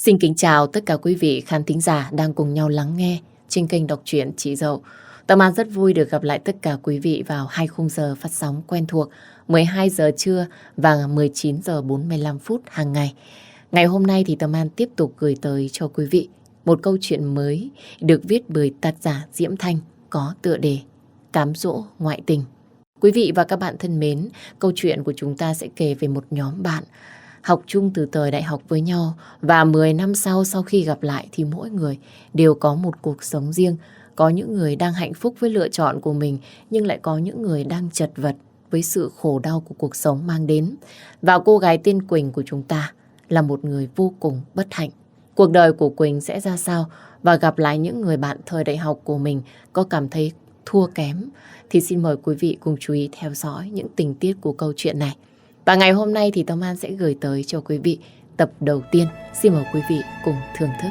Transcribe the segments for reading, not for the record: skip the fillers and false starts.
Xin kính chào tất cả quý vị khán thính giả đang cùng nhau lắng nghe trên kênh đọc truyện Chị Dậu. Tâm An rất vui được gặp lại tất cả quý vị vào hai khung giờ phát sóng quen thuộc 12 giờ trưa và 19 giờ 45 phút hàng ngày. Ngày hôm nay thì Tâm An tiếp tục gửi tới cho quý vị một câu chuyện mới được viết bởi tác giả Diễm Thanh có tựa đề Cám dỗ ngoại tình. Quý vị và các bạn thân mến, câu chuyện của chúng ta sẽ kể về một nhóm bạn học chung từ thời đại học với nhau và 10 năm sau khi gặp lại thì mỗi người đều có một cuộc sống riêng. Có những người đang hạnh phúc với lựa chọn của mình nhưng lại có những người đang chật vật với sự khổ đau của cuộc sống mang đến. Và cô gái tên Quỳnh của chúng ta là một người vô cùng bất hạnh. Cuộc đời của Quỳnh sẽ ra sao và gặp lại những người bạn thời đại học của mình có cảm thấy thua kém thì xin mời quý vị cùng chú ý theo dõi những tình tiết của câu chuyện này. Và ngày hôm nay thì Tâm An sẽ gửi tới cho quý vị tập đầu tiên. Xin mời quý vị cùng thưởng thức.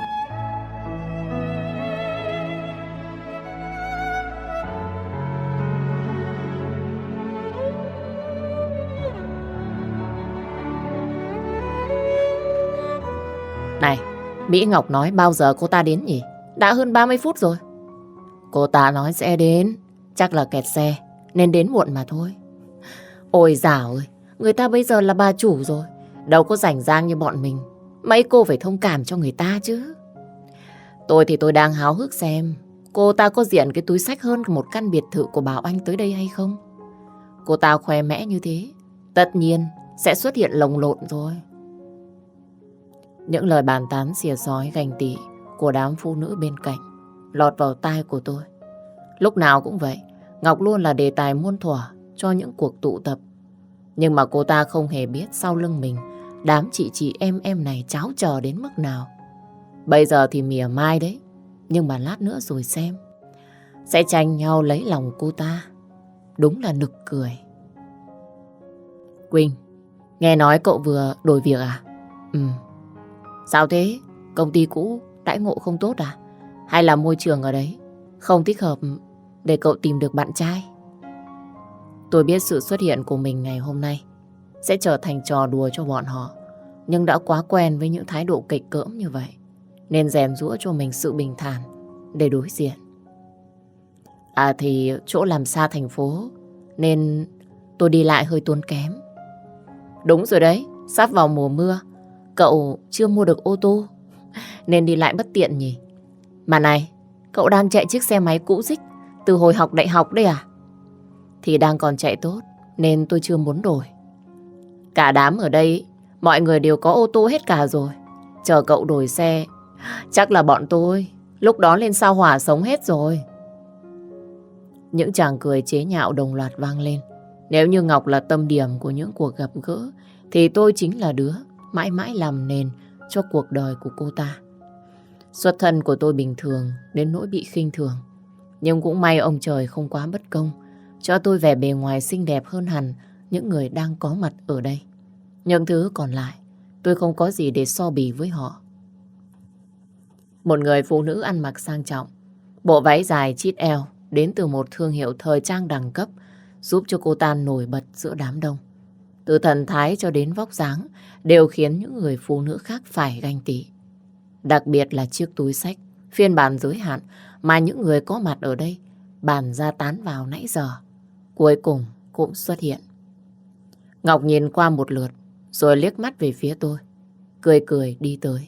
Này, Mỹ Ngọc nói bao giờ cô ta đến nhỉ? Đã hơn 30 phút rồi. Cô ta nói sẽ đến, chắc là kẹt xe nên đến muộn mà thôi. Ôi dào ơi, người ta bây giờ là bà chủ rồi, đâu có rảnh rang như bọn mình. Mấy cô phải thông cảm cho người ta chứ. Tôi thì tôi đang háo hức xem cô ta có diện cái túi xách hơn một căn biệt thự của Bảo Anh tới đây hay không. Cô ta khoe mẽ như thế, tất nhiên sẽ xuất hiện lồng lộn rồi. Những lời bàn tán xìa xói ganh tị của đám phụ nữ bên cạnh lọt vào tai của tôi. Lúc nào cũng vậy, Ngọc luôn là đề tài muôn thuở cho những cuộc tụ tập. Nhưng mà cô ta không hề biết sau lưng mình đám chị em này cháo chờ đến mức nào. Bây giờ thì mỉa mai đấy, nhưng mà lát nữa rồi xem sẽ tranh nhau lấy lòng cô ta. Đúng là nực cười. Quỳnh, nghe nói cậu vừa đổi việc à? Ừ. Sao thế? Công ty cũ đãi ngộ không tốt à? Hay là môi trường ở đấy không thích hợp để cậu tìm được bạn trai? Tôi biết sự xuất hiện của mình ngày hôm nay sẽ trở thành trò đùa cho bọn họ, nhưng đã quá quen với những thái độ kịch cỡm như vậy nên rèn giũa cho mình sự bình thản để đối diện. À thì chỗ làm xa thành phố nên tôi đi lại hơi tốn kém. Đúng rồi đấy, sắp vào mùa mưa, cậu chưa mua được ô tô nên đi lại bất tiện nhỉ. Mà này, cậu đang chạy chiếc xe máy cũ rích từ hồi học đại học đấy à? Thì đang còn chạy tốt nên tôi chưa muốn đổi. Cả đám ở đây mọi người đều có ô tô hết cả rồi. Chờ cậu đổi xe chắc là bọn tôi lúc đó lên sao hỏa sống hết rồi. Những tràng cười chế nhạo đồng loạt vang lên. Nếu như Ngọc là tâm điểm của những cuộc gặp gỡ thì tôi chính là đứa mãi mãi làm nền cho cuộc đời của cô ta. Xuất thân của tôi bình thường đến nỗi bị khinh thường. Nhưng cũng may ông trời không quá bất công, cho tôi vẻ bề ngoài xinh đẹp hơn hẳn những người đang có mặt ở đây. Những thứ còn lại, tôi không có gì để so bì với họ. Một người phụ nữ ăn mặc sang trọng, bộ váy dài chít eo đến từ một thương hiệu thời trang đẳng cấp giúp cho cô ta nổi bật giữa đám đông. Từ thần thái cho đến vóc dáng đều khiến những người phụ nữ khác phải ganh tị. Đặc biệt là chiếc túi xách phiên bản giới hạn mà những người có mặt ở đây bàn ra tán vào nãy giờ, cuối cùng cũng xuất hiện. Ngọc nhìn qua một lượt rồi liếc mắt về phía tôi, cười cười đi tới.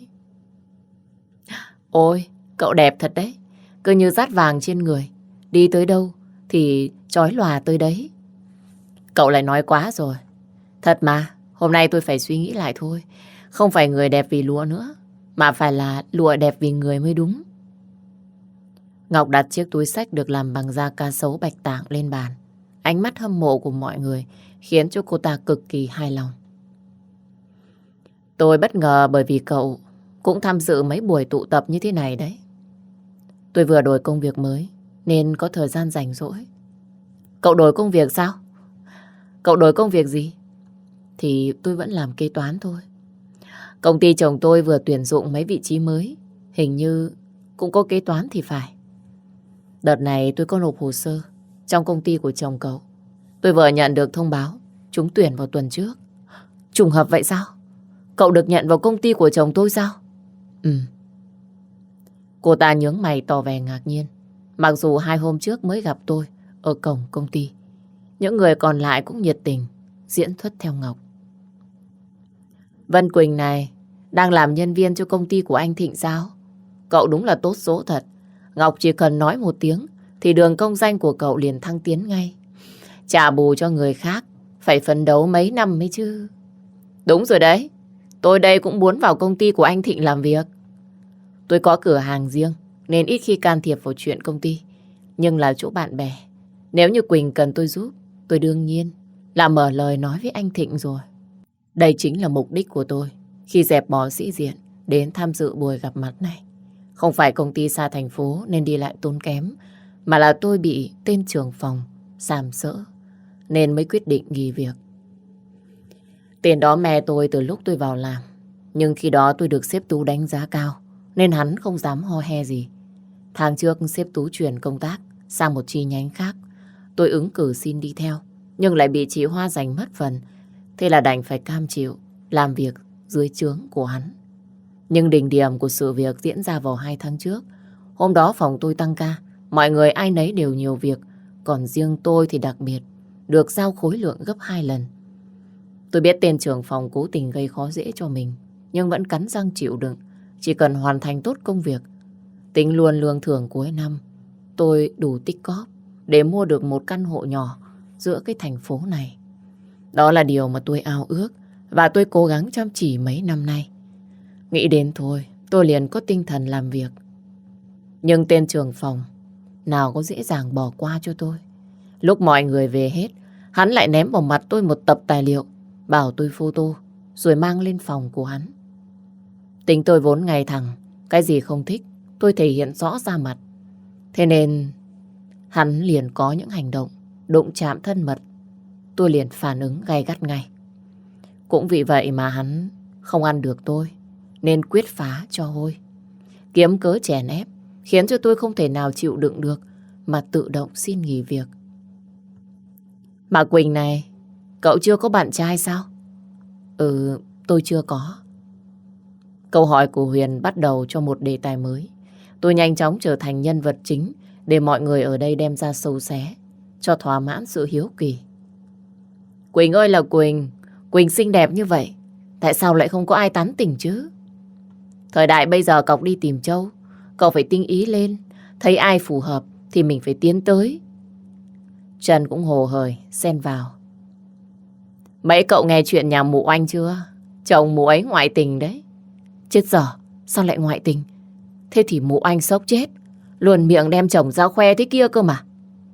Ôi, cậu đẹp thật đấy, cứ như dát vàng trên người, đi tới đâu thì chói lòa tới đấy. Cậu lại nói quá rồi. Thật mà, hôm nay tôi phải suy nghĩ lại thôi. Không phải người đẹp vì lụa nữa, mà phải là lụa đẹp vì người mới đúng. Ngọc đặt chiếc túi xách được làm bằng da cá sấu bạch tạng lên bàn. Ánh mắt hâm mộ của mọi người khiến cho cô ta cực kỳ hài lòng. Tôi bất ngờ bởi vì cậu cũng tham dự mấy buổi tụ tập như thế này đấy. Tôi vừa đổi công việc mới nên có thời gian rảnh rỗi. Cậu đổi công việc sao? Cậu đổi công việc gì? Thì tôi vẫn làm kế toán thôi. Công ty chồng tôi vừa tuyển dụng mấy vị trí mới, hình như cũng có kế toán thì phải. Đợt này tôi có nộp hồ sơ trong công ty của chồng cậu. Tôi vừa nhận được thông báo trúng tuyển vào tuần trước. Trùng hợp vậy sao? Cậu được nhận vào công ty của chồng tôi sao? Ừ. Cô ta nhướng mày tỏ vẻ ngạc nhiên. Mặc dù 2 hôm trước mới gặp tôi ở cổng công ty, những người còn lại cũng nhiệt tình diễn xuất theo Ngọc. Vân Quỳnh này đang làm nhân viên cho công ty của anh Thịnh sao? Cậu đúng là tốt số thật. Ngọc chỉ cần nói một tiếng thì đường công danh của cậu liền thăng tiến ngay. Trả bù cho người khác phải phấn đấu mấy năm mới chứ. Đúng rồi đấy. Tôi đây cũng muốn vào công ty của anh Thịnh làm việc. Tôi có cửa hàng riêng nên ít khi can thiệp vào chuyện công ty. Nhưng là chỗ bạn bè. Nếu như Quỳnh cần tôi giúp, tôi đương nhiên là mở lời nói với anh Thịnh rồi. Đây chính là mục đích của tôi khi dẹp bỏ sĩ diện đến tham dự buổi gặp mặt này. Không phải công ty xa thành phố nên đi lại tốn kém, mà là tôi bị tên trưởng phòng sàm sỡ nên mới quyết định nghỉ việc. Tiền đó mẹ tôi từ lúc tôi vào làm, nhưng khi đó tôi được sếp Tú đánh giá cao nên hắn không dám ho he gì. Tháng trước sếp Tú chuyển công tác sang một chi nhánh khác. Tôi ứng cử xin đi theo, nhưng lại bị chị Hoa giành mất phần. Thế là đành phải cam chịu làm việc dưới trướng của hắn. Nhưng đỉnh điểm của sự việc diễn ra vào 2 tháng trước. Hôm đó phòng tôi tăng ca, mọi người ai nấy đều nhiều việc, còn riêng tôi thì đặc biệt, được giao khối lượng gấp 2 lần. Tôi biết tên trưởng phòng cố tình gây khó dễ cho mình, nhưng vẫn cắn răng chịu đựng, chỉ cần hoàn thành tốt công việc. Tính luôn lương thưởng cuối năm, tôi đủ tích cóp để mua được một căn hộ nhỏ giữa cái thành phố này. Đó là điều mà tôi ao ước và tôi cố gắng chăm chỉ mấy năm nay. Nghĩ đến thôi, tôi liền có tinh thần làm việc. Nhưng tên trưởng phòng nào có dễ dàng bỏ qua cho tôi. Lúc mọi người về hết, hắn lại ném vào mặt tôi một tập tài liệu, bảo tôi photo, rồi mang lên phòng của hắn. Tính tôi vốn ngày thẳng, cái gì không thích, tôi thể hiện rõ ra mặt. Thế nên hắn liền có những hành động đụng chạm thân mật. Tôi liền phản ứng gay gắt ngay. Cũng vì vậy mà hắn không ăn được tôi, nên quyết phá cho hôi. Kiếm cớ chèn ép, khiến cho tôi không thể nào chịu đựng được, mà tự động xin nghỉ việc. Mà Quỳnh này, cậu chưa có bạn trai sao? Ừ, tôi chưa có. Câu hỏi của Huyền bắt đầu cho một đề tài mới. Tôi nhanh chóng trở thành nhân vật chính để mọi người ở đây đem ra sâu xé, cho thỏa mãn sự hiếu kỳ. Quỳnh ơi là Quỳnh, Quỳnh xinh đẹp như vậy, tại sao lại không có ai tán tỉnh chứ? Thời đại bây giờ cọc đi tìm trâu, cậu phải tinh ý lên, thấy ai phù hợp thì mình phải tiến tới. Trần cũng hồ hởi, xen vào. Mấy cậu nghe chuyện nhà mụ Oanh chưa? Chồng mụ ấy ngoại tình đấy. Chết dở, sao lại ngoại tình? Thế thì mụ Oanh sốc chết, luôn miệng đem chồng ra khoe thế kia cơ mà.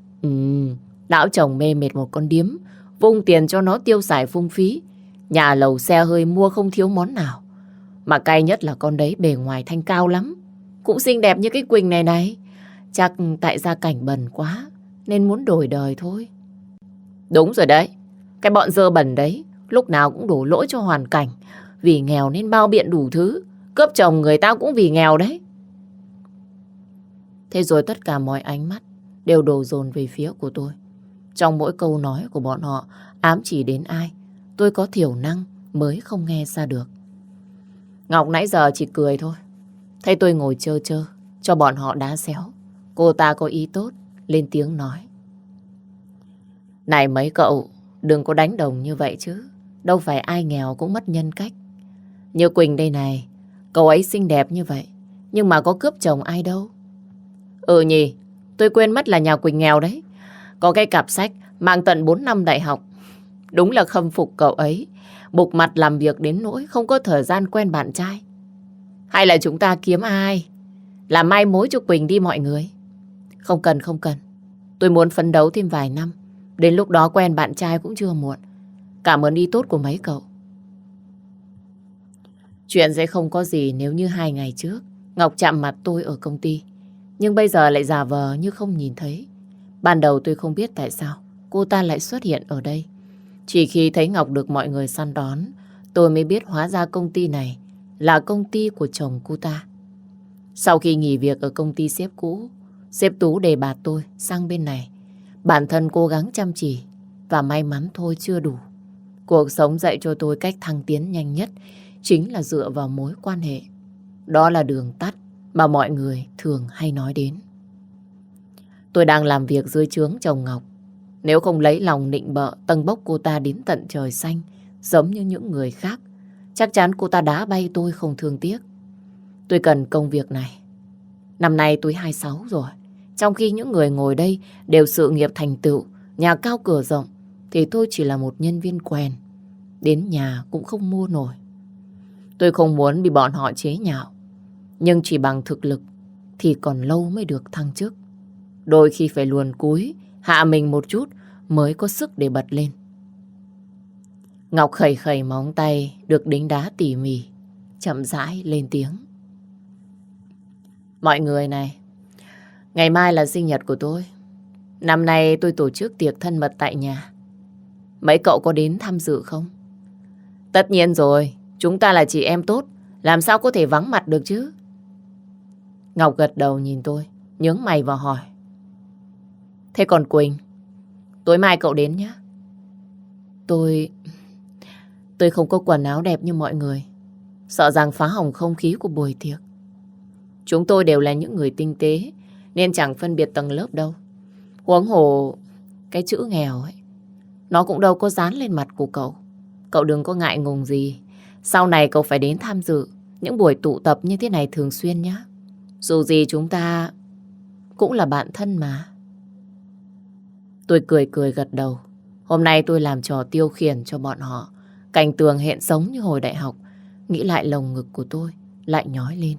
Lão chồng mê mệt một con điếm, vung tiền cho nó tiêu xài phung phí. Nhà lầu xe hơi mua không thiếu món nào. Mà cay nhất là con đấy bề ngoài thanh cao lắm, cũng xinh đẹp như cái Quỳnh này này. Chắc tại gia cảnh bần quá nên muốn đổi đời thôi. Đúng rồi đấy, cái bọn dơ bẩn đấy lúc nào cũng đổ lỗi cho hoàn cảnh. Vì nghèo nên bao biện đủ thứ, cướp chồng người ta cũng vì nghèo đấy. Thế rồi tất cả mọi ánh mắt đều đổ dồn về phía của tôi. Trong mỗi câu nói của bọn họ ám chỉ đến ai, tôi có thiểu năng mới không nghe ra được. Ngọc nãy giờ chỉ cười thôi. Thấy tôi ngồi chơ chơ cho bọn họ đá xéo, cô ta có ý tốt, lên tiếng nói. Này mấy cậu, đừng có đánh đồng như vậy chứ. Đâu phải ai nghèo cũng mất nhân cách. Như Quỳnh đây này, cậu ấy xinh đẹp như vậy, nhưng mà có cướp chồng ai đâu. Ừ nhỉ, tôi quên mất là nhà Quỳnh nghèo đấy. Có cái cặp sách mang tận 4 năm đại học. Đúng là khâm phục cậu ấy, bục mặt làm việc đến nỗi không có thời gian quen bạn trai. Hay là chúng ta kiếm ai làm mai mối cho Quỳnh đi mọi người? Không cần, không cần. Tôi muốn phấn đấu thêm vài năm, đến lúc đó quen bạn trai cũng chưa muộn. Cảm ơn ý tốt của mấy cậu. Chuyện sẽ không có gì nếu như 2 ngày trước Ngọc chạm mặt tôi ở công ty, nhưng bây giờ lại giả vờ như không nhìn thấy. Ban đầu tôi không biết tại sao cô ta lại xuất hiện ở đây. Chỉ khi thấy Ngọc được mọi người săn đón, tôi mới biết hóa ra công ty này là công ty của chồng cô ta. Sau khi nghỉ việc ở công ty sếp cũ, sếp Tú đề bạt tôi sang bên này. Bản thân cố gắng chăm chỉ và may mắn thôi chưa đủ. Cuộc sống dạy cho tôi cách thăng tiến nhanh nhất chính là dựa vào mối quan hệ. Đó là đường tắt mà mọi người thường hay nói đến. Tôi đang làm việc dưới trướng chồng Ngọc. Nếu không lấy lòng nịnh bợ tâng bốc cô ta đến tận trời xanh, giống như những người khác, chắc chắn cô ta đá bay tôi không thương tiếc. Tôi cần công việc này. Năm nay tôi 26 rồi. Trong khi những người ngồi đây đều sự nghiệp thành tựu, nhà cao cửa rộng, thì tôi chỉ là một nhân viên quèn. Đến nhà cũng không mua nổi. Tôi không muốn bị bọn họ chế nhạo. Nhưng chỉ bằng thực lực thì còn lâu mới được thăng chức. Đôi khi phải luồn cúi, hạ mình một chút mới có sức để bật lên. Ngọc khẩy khẩy móng tay được đính đá tỉ mỉ, chậm rãi lên tiếng. Mọi người này, ngày mai là sinh nhật của tôi. Năm nay tôi tổ chức tiệc thân mật tại nhà. Mấy cậu có đến tham dự không? Tất nhiên rồi, chúng ta là chị em tốt, làm sao có thể vắng mặt được chứ? Ngọc gật đầu nhìn tôi, nhướng mày và hỏi. Thế còn Quỳnh, tối mai cậu đến nhé. Tôi không có quần áo đẹp như mọi người, sợ rằng phá hỏng không khí của buổi tiệc. Chúng tôi đều là những người tinh tế, nên chẳng phân biệt tầng lớp đâu. Huống hồ, cái chữ nghèo ấy, nó cũng đâu có dán lên mặt của cậu. Cậu đừng có ngại ngùng gì. Sau này cậu phải đến tham dự những buổi tụ tập như thế này thường xuyên nhé. Dù gì chúng ta cũng là bạn thân mà. Tôi cười cười gật đầu. Hôm nay tôi làm trò tiêu khiển cho bọn họ. Cảnh tường hẹn sống như hồi đại học. Nghĩ lại lồng ngực của tôi lại nhói lên.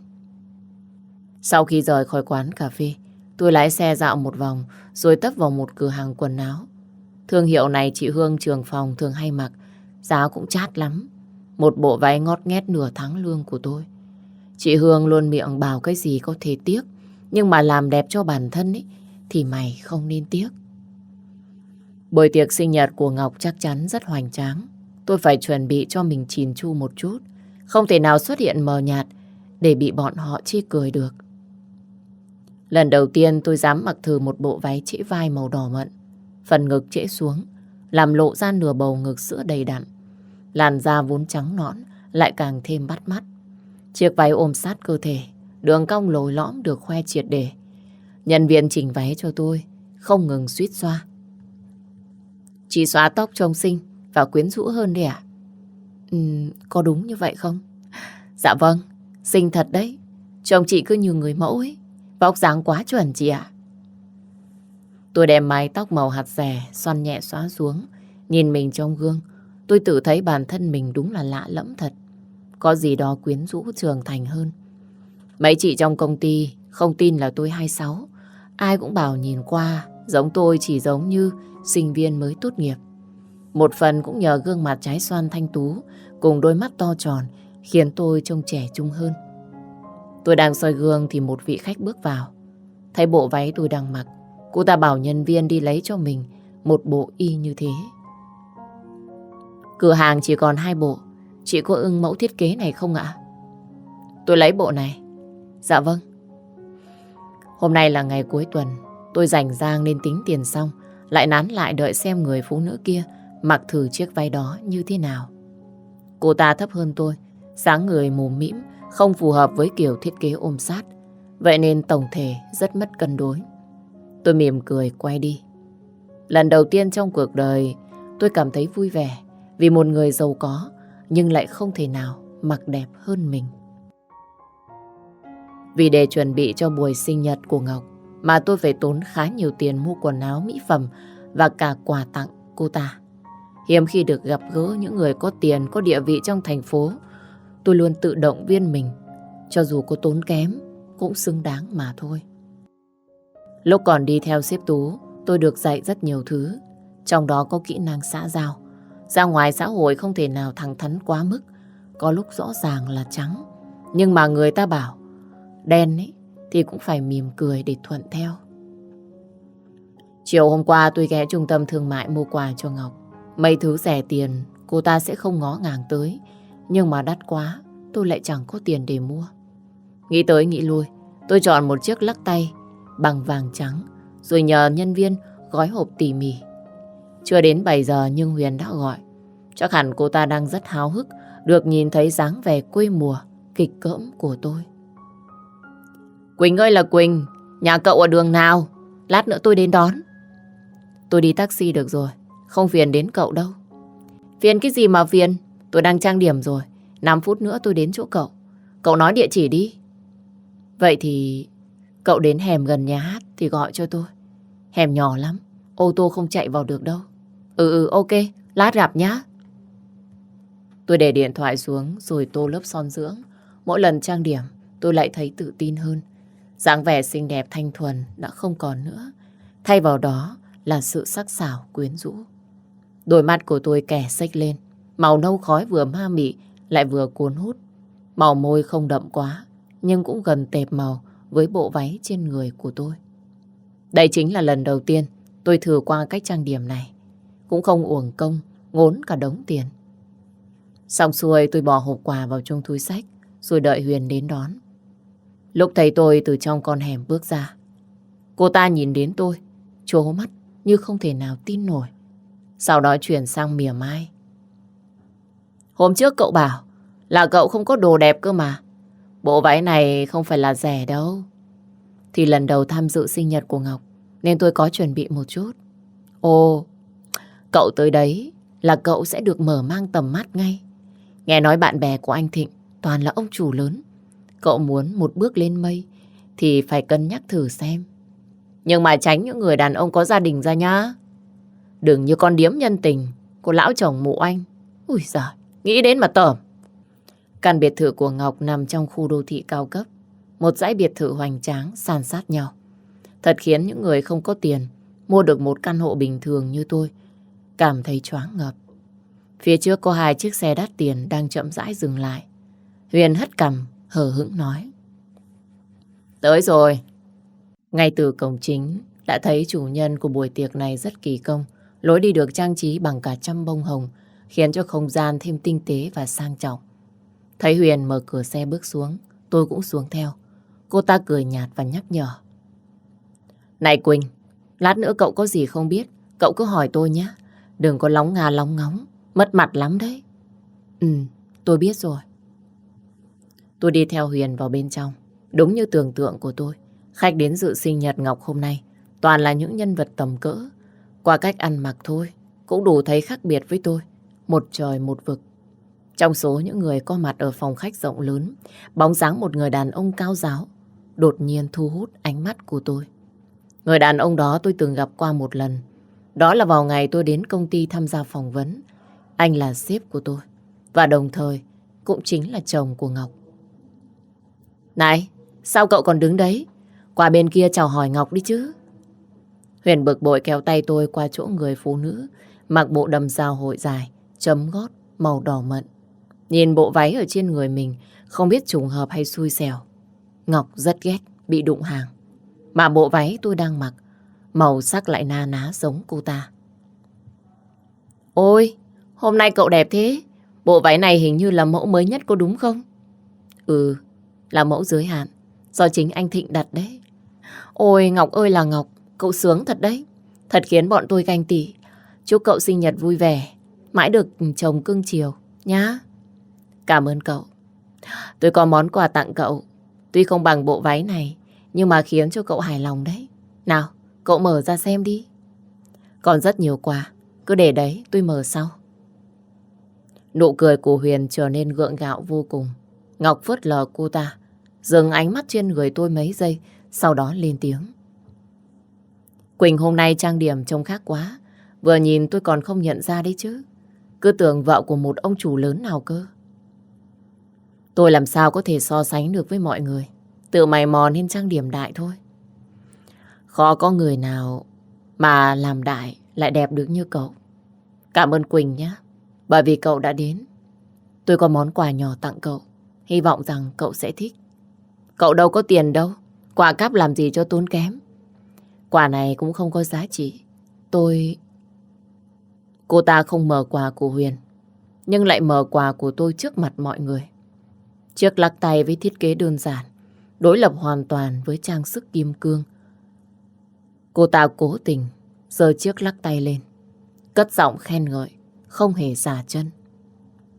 Sau khi rời khỏi quán cà phê, tôi lái xe dạo một vòng rồi tấp vào một cửa hàng quần áo. Thương hiệu này chị Hương trưởng phòng thường hay mặc, giá cũng chát lắm. Một bộ váy ngót nghét nửa tháng lương của tôi. Chị Hương luôn miệng bảo cái gì có thể tiếc, nhưng mà làm đẹp cho bản thân ấy, thì mày không nên tiếc. Buổi tiệc sinh nhật của Ngọc chắc chắn rất hoành tráng. Tôi phải chuẩn bị cho mình chỉn chu một chút, không thể nào xuất hiện mờ nhạt để bị bọn họ chê cười được. Lần đầu tiên tôi dám mặc thử một bộ váy trễ vai màu đỏ mận. Phần ngực trễ xuống, làm lộ ra nửa bầu ngực sữa đầy đặn. Làn da vốn trắng nõn lại càng thêm bắt mắt. Chiếc váy ôm sát cơ thể, đường cong lồi lõm được khoe triệt để. Nhân viên chỉnh váy cho tôi không ngừng suýt xoa. Chị xóa tóc trông xinh và quyến rũ hơn đi ạ? Có đúng như vậy không? Dạ vâng, xinh thật đấy. Trông chị cứ như người mẫu ấy. Vóc dáng quá chuẩn chị ạ. Tôi đem mái tóc màu hạt rẻ xoăn nhẹ xóa xuống. Nhìn mình trong gương, tôi tự thấy bản thân mình đúng là lạ lẫm thật. Có gì đó quyến rũ trưởng thành hơn. Mấy chị trong công ty không tin là tôi 26. Ai cũng bảo nhìn qua giống tôi chỉ giống như sinh viên mới tốt nghiệp. Một phần cũng nhờ gương mặt trái xoan thanh tú cùng đôi mắt to tròn khiến tôi trông trẻ trung hơn. Tôi đang soi gương thì một vị khách bước vào. Thấy bộ váy tôi đang mặc, cô ta bảo nhân viên đi lấy cho mình một bộ y như thế. Cửa hàng chỉ còn 2 bộ. Chị có ưng mẫu thiết kế này không ạ? Tôi lấy bộ này. Dạ vâng. Hôm nay là ngày cuối tuần, tôi rảnh rang nên tính tiền xong, lại nán lại đợi xem người phụ nữ kia mặc thử chiếc váy đó như thế nào. Cô ta thấp hơn tôi, dáng người mồm mĩm, không phù hợp với kiểu thiết kế ôm sát. Vậy nên tổng thể rất mất cân đối. Tôi mỉm cười quay đi. Lần đầu tiên trong cuộc đời tôi cảm thấy vui vẻ vì một người giàu có nhưng lại không thể nào mặc đẹp hơn mình. Vì để chuẩn bị cho buổi sinh nhật của Ngọc mà tôi phải tốn khá nhiều tiền mua quần áo, mỹ phẩm và cả quà tặng cô ta. Hiếm khi được gặp gỡ những người có tiền, có địa vị trong thành phố. Tôi luôn tự động viên mình, cho dù có tốn kém cũng xứng đáng mà thôi. Lúc còn đi theo sếp Tú, tôi được dạy rất nhiều thứ, trong đó có kỹ năng xã giao. Ra ngoài xã hội không thể nào thẳng thắn quá mức, có lúc rõ ràng là trắng, nhưng mà người ta bảo đen ấy thì cũng phải mỉm cười để thuận theo. Chiều hôm qua tôi ghé trung tâm thương mại mua quà cho Ngọc. Mấy thứ rẻ tiền cô ta sẽ không ngó ngàng tới, nhưng mà đắt quá tôi lại chẳng có tiền để mua. Nghĩ tới nghĩ lui, tôi chọn một chiếc lắc tay bằng vàng trắng, rồi nhờ nhân viên gói hộp tỉ mỉ. Chưa đến 7 giờ nhưng Huyền đã gọi. Chắc hẳn cô ta đang rất háo hức được nhìn thấy dáng vẻ quê mùa, kịch cỡm của tôi. Quỳnh ơi là Quỳnh, nhà cậu ở đường nào? Lát nữa tôi đến đón. Tôi đi taxi được rồi, không phiền đến cậu đâu. Phiền cái gì mà phiền, tôi đang trang điểm rồi. 5 phút nữa tôi đến chỗ cậu. Cậu nói địa chỉ đi. Vậy thì cậu đến hẻm gần nhà hát thì gọi cho tôi. Hẻm nhỏ lắm, ô tô không chạy vào được đâu. Ok, lát gặp nhá. Tôi để điện thoại xuống rồi tô lớp son dưỡng. Mỗi lần trang điểm tôi lại thấy tự tin hơn. Dáng vẻ xinh đẹp thanh thuần đã không còn nữa. Thay vào đó là sự sắc sảo quyến rũ. Đôi mắt của tôi kẻ xếch lên. Màu nâu khói vừa ma mị lại vừa cuốn hút. Màu môi không đậm quá nhưng cũng gần tệp màu với bộ váy trên người của tôi. Đây chính là lần đầu tiên tôi thử qua cách trang điểm này. Cũng không uổng công, ngốn cả đống tiền. Xong xuôi tôi bỏ hộp quà vào trong túi xách rồi đợi Huyền đến đón. Lúc thấy tôi từ trong con hẻm bước ra, cô ta nhìn đến tôi, trố mắt như không thể nào tin nổi. Sau đó chuyển sang mỉa mai. Hôm trước cậu bảo là cậu không có đồ đẹp cơ mà. Bộ váy này không phải là rẻ đâu. Thì lần đầu tham dự sinh nhật của Ngọc nên tôi có chuẩn bị một chút. Ồ, cậu tới đấy là cậu sẽ được mở mang tầm mắt ngay. Nghe nói bạn bè của anh Thịnh toàn là ông chủ lớn. Cậu muốn một bước lên mây thì phải cân nhắc thử xem. Nhưng mà tránh những người đàn ông có gia đình ra nhá. Đừng như con điếm nhân tình của lão chồng mụ anh. Ui giời, nghĩ đến mà tởm. Căn biệt thự của Ngọc nằm trong khu đô thị cao cấp. Một dãy biệt thự hoành tráng san sát nhau. Thật khiến những người không có tiền mua được một căn hộ bình thường như tôi cảm thấy choáng ngợp. Phía trước có 2 chiếc xe đắt tiền đang chậm rãi dừng lại. Huyền hất cằm hờ hững nói. Tới rồi. Ngay từ cổng chính đã thấy chủ nhân của buổi tiệc này rất kỳ công. Lối đi được trang trí bằng cả trăm bông hồng khiến cho không gian thêm tinh tế và sang trọng. Thấy Huyền mở cửa xe bước xuống, tôi cũng xuống theo. Cô ta cười nhạt và nhắc nhở. Này Quỳnh, lát nữa cậu có gì không biết, cậu cứ hỏi tôi nhé. Đừng có lóng ngà lóng ngóng, mất mặt lắm đấy. Tôi biết rồi. Tôi đi theo Huyền vào bên trong. Đúng như tưởng tượng của tôi, khách đến dự sinh nhật Ngọc hôm nay toàn là những nhân vật tầm cỡ. Qua cách ăn mặc thôi, cũng đủ thấy khác biệt với tôi. Một trời một vực. Trong số những người có mặt ở phòng khách rộng lớn, bóng dáng một người đàn ông cao ráo đột nhiên thu hút ánh mắt của tôi. Người đàn ông đó tôi từng gặp qua một lần. Đó là vào ngày tôi đến công ty tham gia phỏng vấn. Anh là sếp của tôi và đồng thời cũng chính là chồng của Ngọc. Này, sao cậu còn đứng đấy? Qua bên kia chào hỏi Ngọc đi chứ. Huyền bực bội kéo tay tôi qua chỗ người phụ nữ mặc bộ đầm dao hội dài, chấm gót, màu đỏ mận. Nhìn bộ váy ở trên người mình, không biết trùng hợp hay xui xẻo. Ngọc rất ghét bị đụng hàng. Mà bộ váy tôi đang mặc, màu sắc lại na ná giống cô ta. Ôi, hôm nay cậu đẹp thế. Bộ váy này hình như là mẫu mới nhất có đúng không? Ừ, là mẫu giới hạn, do chính anh Thịnh đặt đấy. Ôi Ngọc ơi là Ngọc, cậu sướng thật đấy. Thật khiến bọn tôi ganh tị. Chúc cậu sinh nhật vui vẻ, mãi được chồng cưng chiều, nhá. Cảm ơn cậu. Tôi có món quà tặng cậu. Tuy không bằng bộ váy này, nhưng mà khiến cho cậu hài lòng đấy. Nào, cậu mở ra xem đi. Còn rất nhiều quà, cứ để đấy tôi mở sau. Nụ cười của Huyền trở nên gượng gạo vô cùng. Ngọc phớt lờ cô ta, dừng ánh mắt trên người tôi mấy giây, sau đó lên tiếng. Quỳnh hôm nay trang điểm trông khác quá. Vừa nhìn tôi còn không nhận ra đấy chứ. Cứ tưởng vợ của một ông chủ lớn nào cơ. Tôi làm sao có thể so sánh được với mọi người. Tự mày mò nên trang điểm đại thôi. Khó có người nào mà làm đại lại đẹp được như cậu. Cảm ơn Quỳnh nhé. Bởi vì cậu đã đến. Tôi có món quà nhỏ tặng cậu. Hy vọng rằng cậu sẽ thích. Cậu đâu có tiền đâu. Quà cáp làm gì cho tốn kém. Quà này cũng không có giá trị. Cô ta không mở quà của Huyền, nhưng lại mở quà của tôi trước mặt mọi người. Chiếc lắc tay với thiết kế đơn giản, đối lập hoàn toàn với trang sức kim cương. Cô ta cố tình giơ chiếc lắc tay lên, cất giọng khen ngợi, không hề giả chân.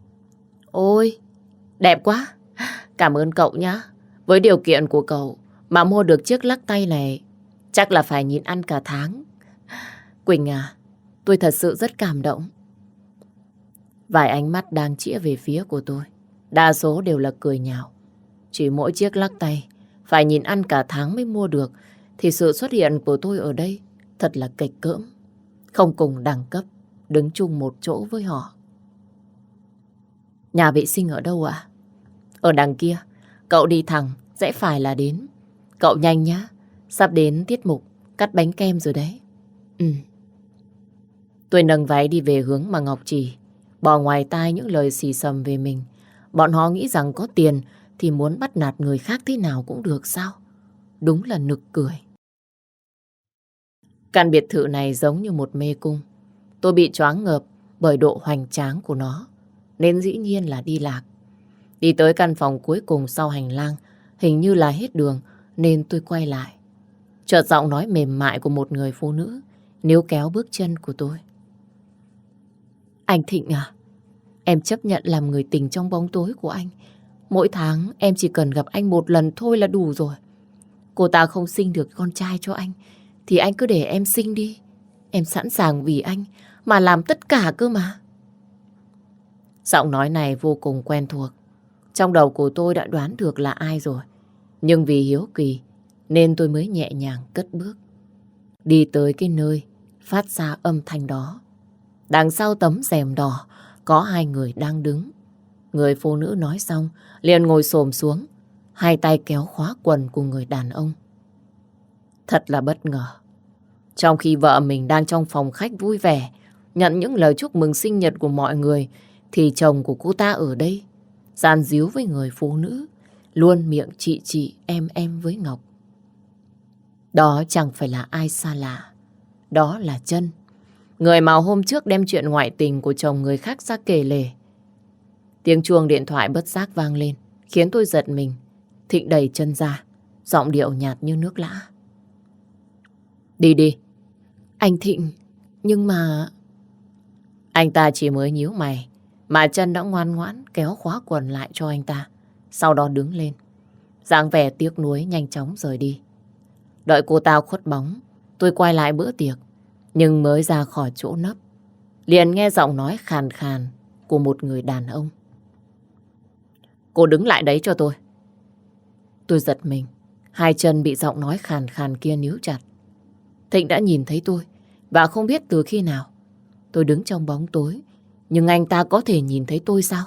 Ôi, đẹp quá. Cảm ơn cậu nhá. Với điều kiện của cậu Mà mua được chiếc lắc tay này chắc là phải nhịn ăn cả tháng. Quỳnh à, tôi thật sự rất cảm động. Vài ánh mắt đang chĩa về phía của tôi. Đa số đều là cười nhạo. Chỉ mỗi chiếc lắc tay phải nhịn ăn cả tháng mới mua được thì sự xuất hiện của tôi ở đây thật là kịch cỡm. Không cùng đẳng cấp, đứng chung một chỗ với họ. Nhà vệ sinh ở đâu ạ? Ở đằng kia, cậu đi thẳng, rẽ phải là đến. Cậu nhanh nhá, sắp đến tiết mục cắt bánh kem rồi đấy. Ừ. Tôi nâng váy đi về hướng mà Ngọc chỉ, bỏ ngoài tai những lời xì xầm về mình. Bọn họ nghĩ rằng có tiền thì muốn bắt nạt người khác thế nào cũng được sao? Đúng là nực cười. Căn biệt thự này giống như một mê cung. Tôi bị choáng ngợp bởi độ hoành tráng của nó, nên dĩ nhiên là đi lạc. Đi tới căn phòng cuối cùng sau hành lang, hình như là hết đường, nên tôi quay lại. Chợt giọng nói mềm mại của một người phụ nữ níu kéo bước chân của tôi. Anh Thịnh à, em chấp nhận làm người tình trong bóng tối của anh. Mỗi tháng em chỉ cần gặp anh một lần thôi là đủ rồi. Cô ta không sinh được con trai cho anh thì anh cứ để em sinh đi. Em sẵn sàng vì anh mà làm tất cả cơ mà. Giọng nói này vô cùng quen thuộc. Trong đầu của tôi đã đoán được là ai rồi. Nhưng vì hiếu kỳ nên tôi mới nhẹ nhàng cất bước. Đi tới cái nơi phát ra âm thanh đó. Đằng sau tấm rèm đỏ có hai người đang đứng. Người phụ nữ nói xong liền ngồi xổm xuống, hai tay kéo khóa quần của người đàn ông. Thật là bất ngờ. Trong khi vợ mình đang trong phòng khách vui vẻ nhận những lời chúc mừng sinh nhật của mọi người thì chồng của cô ta ở đây gian díu với người phụ nữ, luôn miệng chị em với Ngọc. Đó chẳng phải là ai xa lạ. Đó là Trân, người mà hôm trước đem chuyện ngoại tình của chồng người khác ra kể lể. Tiếng chuông điện thoại bất giác vang lên, khiến tôi giật mình. Thịnh đẩy Trân ra, giọng điệu nhạt như nước lã. Đi đi. Anh Thịnh, nhưng mà... Anh ta chỉ mới nhíu mày, mà Trân đã ngoan ngoãn kéo khóa quần lại cho anh ta. Sau đó đứng lên, dáng vẻ tiếc nuối nhanh chóng rời đi. Đợi cô ta khuất bóng, tôi quay lại bữa tiệc. Nhưng mới ra khỏi chỗ nấp, liền nghe giọng nói khàn khàn của một người đàn ông. Cô đứng lại đấy cho tôi. Tôi giật mình, hai chân bị giọng nói khàn khàn kia níu chặt. Thịnh đã nhìn thấy tôi, và không biết từ khi nào. Tôi đứng trong bóng tối, nhưng anh ta có thể nhìn thấy tôi sao?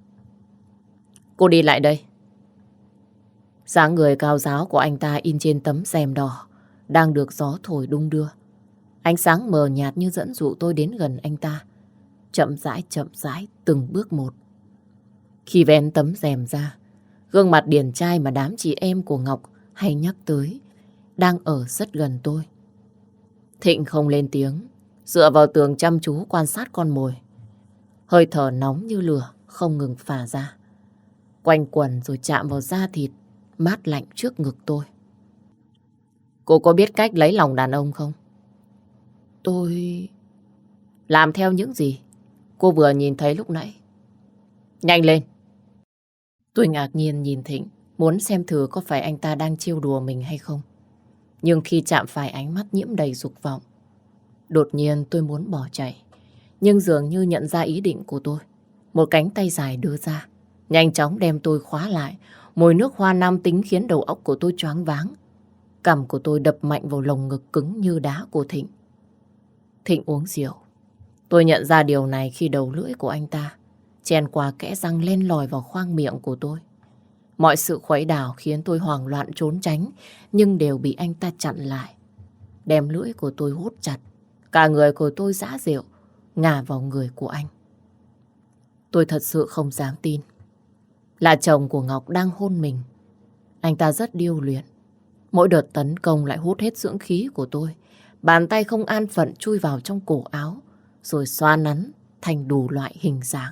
Cô đi lại đây. Dáng người cao ráo của anh ta in trên tấm rèm đỏ, đang được gió thổi đung đưa. Ánh sáng mờ nhạt như dẫn dụ tôi đến gần anh ta. Chậm rãi, từng bước một. Khi vén tấm rèm ra, gương mặt điển trai mà đám chị em của Ngọc hay nhắc tới đang ở rất gần tôi. Thịnh không lên tiếng, dựa vào tường chăm chú quan sát con mồi. Hơi thở nóng như lửa không ngừng phả ra, quanh quần rồi chạm vào da thịt mát lạnh trước ngực tôi. Cô có biết cách lấy lòng đàn ông không? Tôi... Làm theo những gì cô vừa nhìn thấy lúc nãy. Nhanh lên. Tôi ngạc nhiên nhìn Thịnh, muốn xem thử có phải anh ta đang trêu đùa mình hay không. Nhưng khi chạm phải ánh mắt nhiễm đầy dục vọng, đột nhiên tôi muốn bỏ chạy. Nhưng dường như nhận ra ý định của tôi, một cánh tay dài đưa ra, nhanh chóng đem tôi khóa lại. Mùi nước hoa nam tính khiến đầu óc của tôi choáng váng. Cằm của tôi đập mạnh vào lồng ngực cứng như đá của Thịnh. Thịnh uống rượu. Tôi nhận ra điều này khi đầu lưỡi của anh ta chen qua kẽ răng len lỏi vào khoang miệng của tôi. Mọi sự khuấy đảo khiến tôi hoảng loạn trốn tránh, nhưng đều bị anh ta chặn lại. Đem lưỡi của tôi hút chặt, cả người của tôi rã rệu, ngả vào người của anh. Tôi thật sự không dám tin là chồng của Ngọc đang hôn mình. Anh ta rất điêu luyện. Mỗi đợt tấn công lại hút hết dưỡng khí của tôi. Bàn tay không an phận chui vào trong cổ áo, rồi xoa nắn thành đủ loại hình dạng.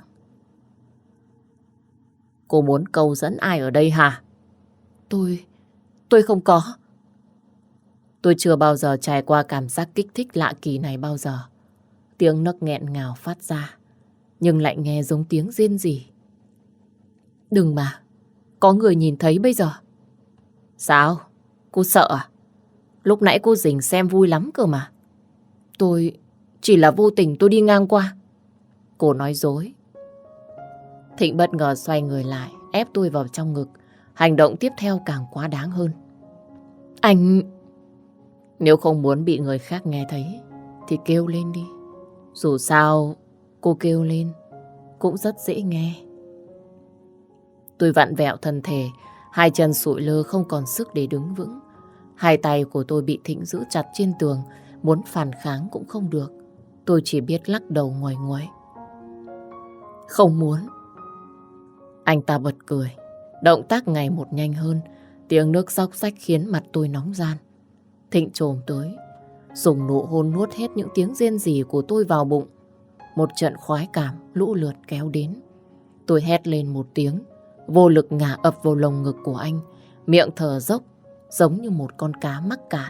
Cô muốn câu dẫn ai ở đây hả? Tôi không có. Tôi chưa bao giờ trải qua cảm giác kích thích lạ kỳ này bao giờ. Tiếng nấc nghẹn ngào phát ra, nhưng lại nghe giống tiếng rên rỉ. Đừng mà, có người nhìn thấy bây giờ. Sao? Cô sợ à? Lúc nãy cô rình xem vui lắm cơ mà. Tôi chỉ là vô tình tôi đi ngang qua. Cô nói dối. Thịnh bất ngờ xoay người lại, ép tôi vào trong ngực. Hành động tiếp theo càng quá đáng hơn. Anh... Nếu không muốn bị người khác nghe thấy thì kêu lên đi. Dù sao cô kêu lên cũng rất dễ nghe. Tôi vặn vẹo thân thể, hai chân sụi lơ không còn sức để đứng vững. Hai tay của tôi bị Thịnh giữ chặt trên tường, muốn phản kháng cũng không được. Tôi chỉ biết lắc đầu nguầy nguậy. Không muốn. Anh ta bật cười, động tác ngày một nhanh hơn. Tiếng nước xóc xách khiến mặt tôi nóng ran. Thịnh chồm tới, dùng nụ hôn nuốt hết những tiếng rên rỉ của tôi vào bụng. Một trận khoái cảm lũ lượt kéo đến. Tôi hét lên một tiếng, vô lực ngã ập vào lồng ngực của anh, miệng thở dốc giống như một con cá mắc cạn.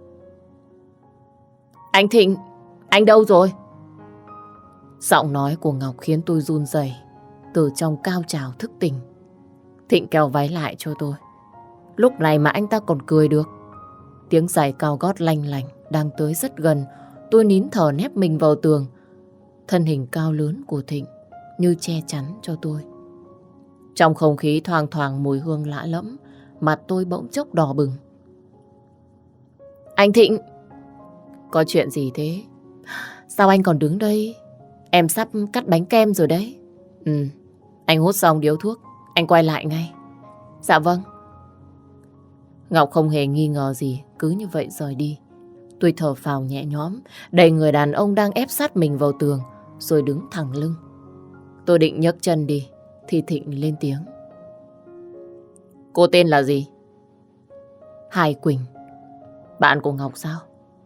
Anh Thịnh, anh đâu rồi? Giọng nói của Ngọc khiến tôi run rẩy, từ trong cao trào thức tỉnh. Thịnh kéo váy lại cho tôi. Lúc này mà anh ta còn cười được. Tiếng giày cao gót lanh lảnh đang tới rất gần. Tôi nín thở nép mình vào tường. Thân hình cao lớn của Thịnh như che chắn cho tôi. Trong không khí thoang thoảng mùi hương lạ lẫm, mặt tôi bỗng chốc đỏ bừng. Anh Thịnh! Có chuyện gì thế? Sao anh còn đứng đây? Em sắp cắt bánh kem rồi đấy. Anh hút xong điếu thuốc, anh quay lại ngay. Dạ vâng. Ngọc không hề nghi ngờ gì, cứ như vậy rời đi. Tôi thở phào nhẹ nhõm, đẩy người đàn ông đang ép sát mình vào tường, rồi đứng thẳng lưng. Tôi định nhấc chân đi, thì Thịnh lên tiếng. Cô tên là gì? Hải Quỳnh. Bạn của Ngọc sao?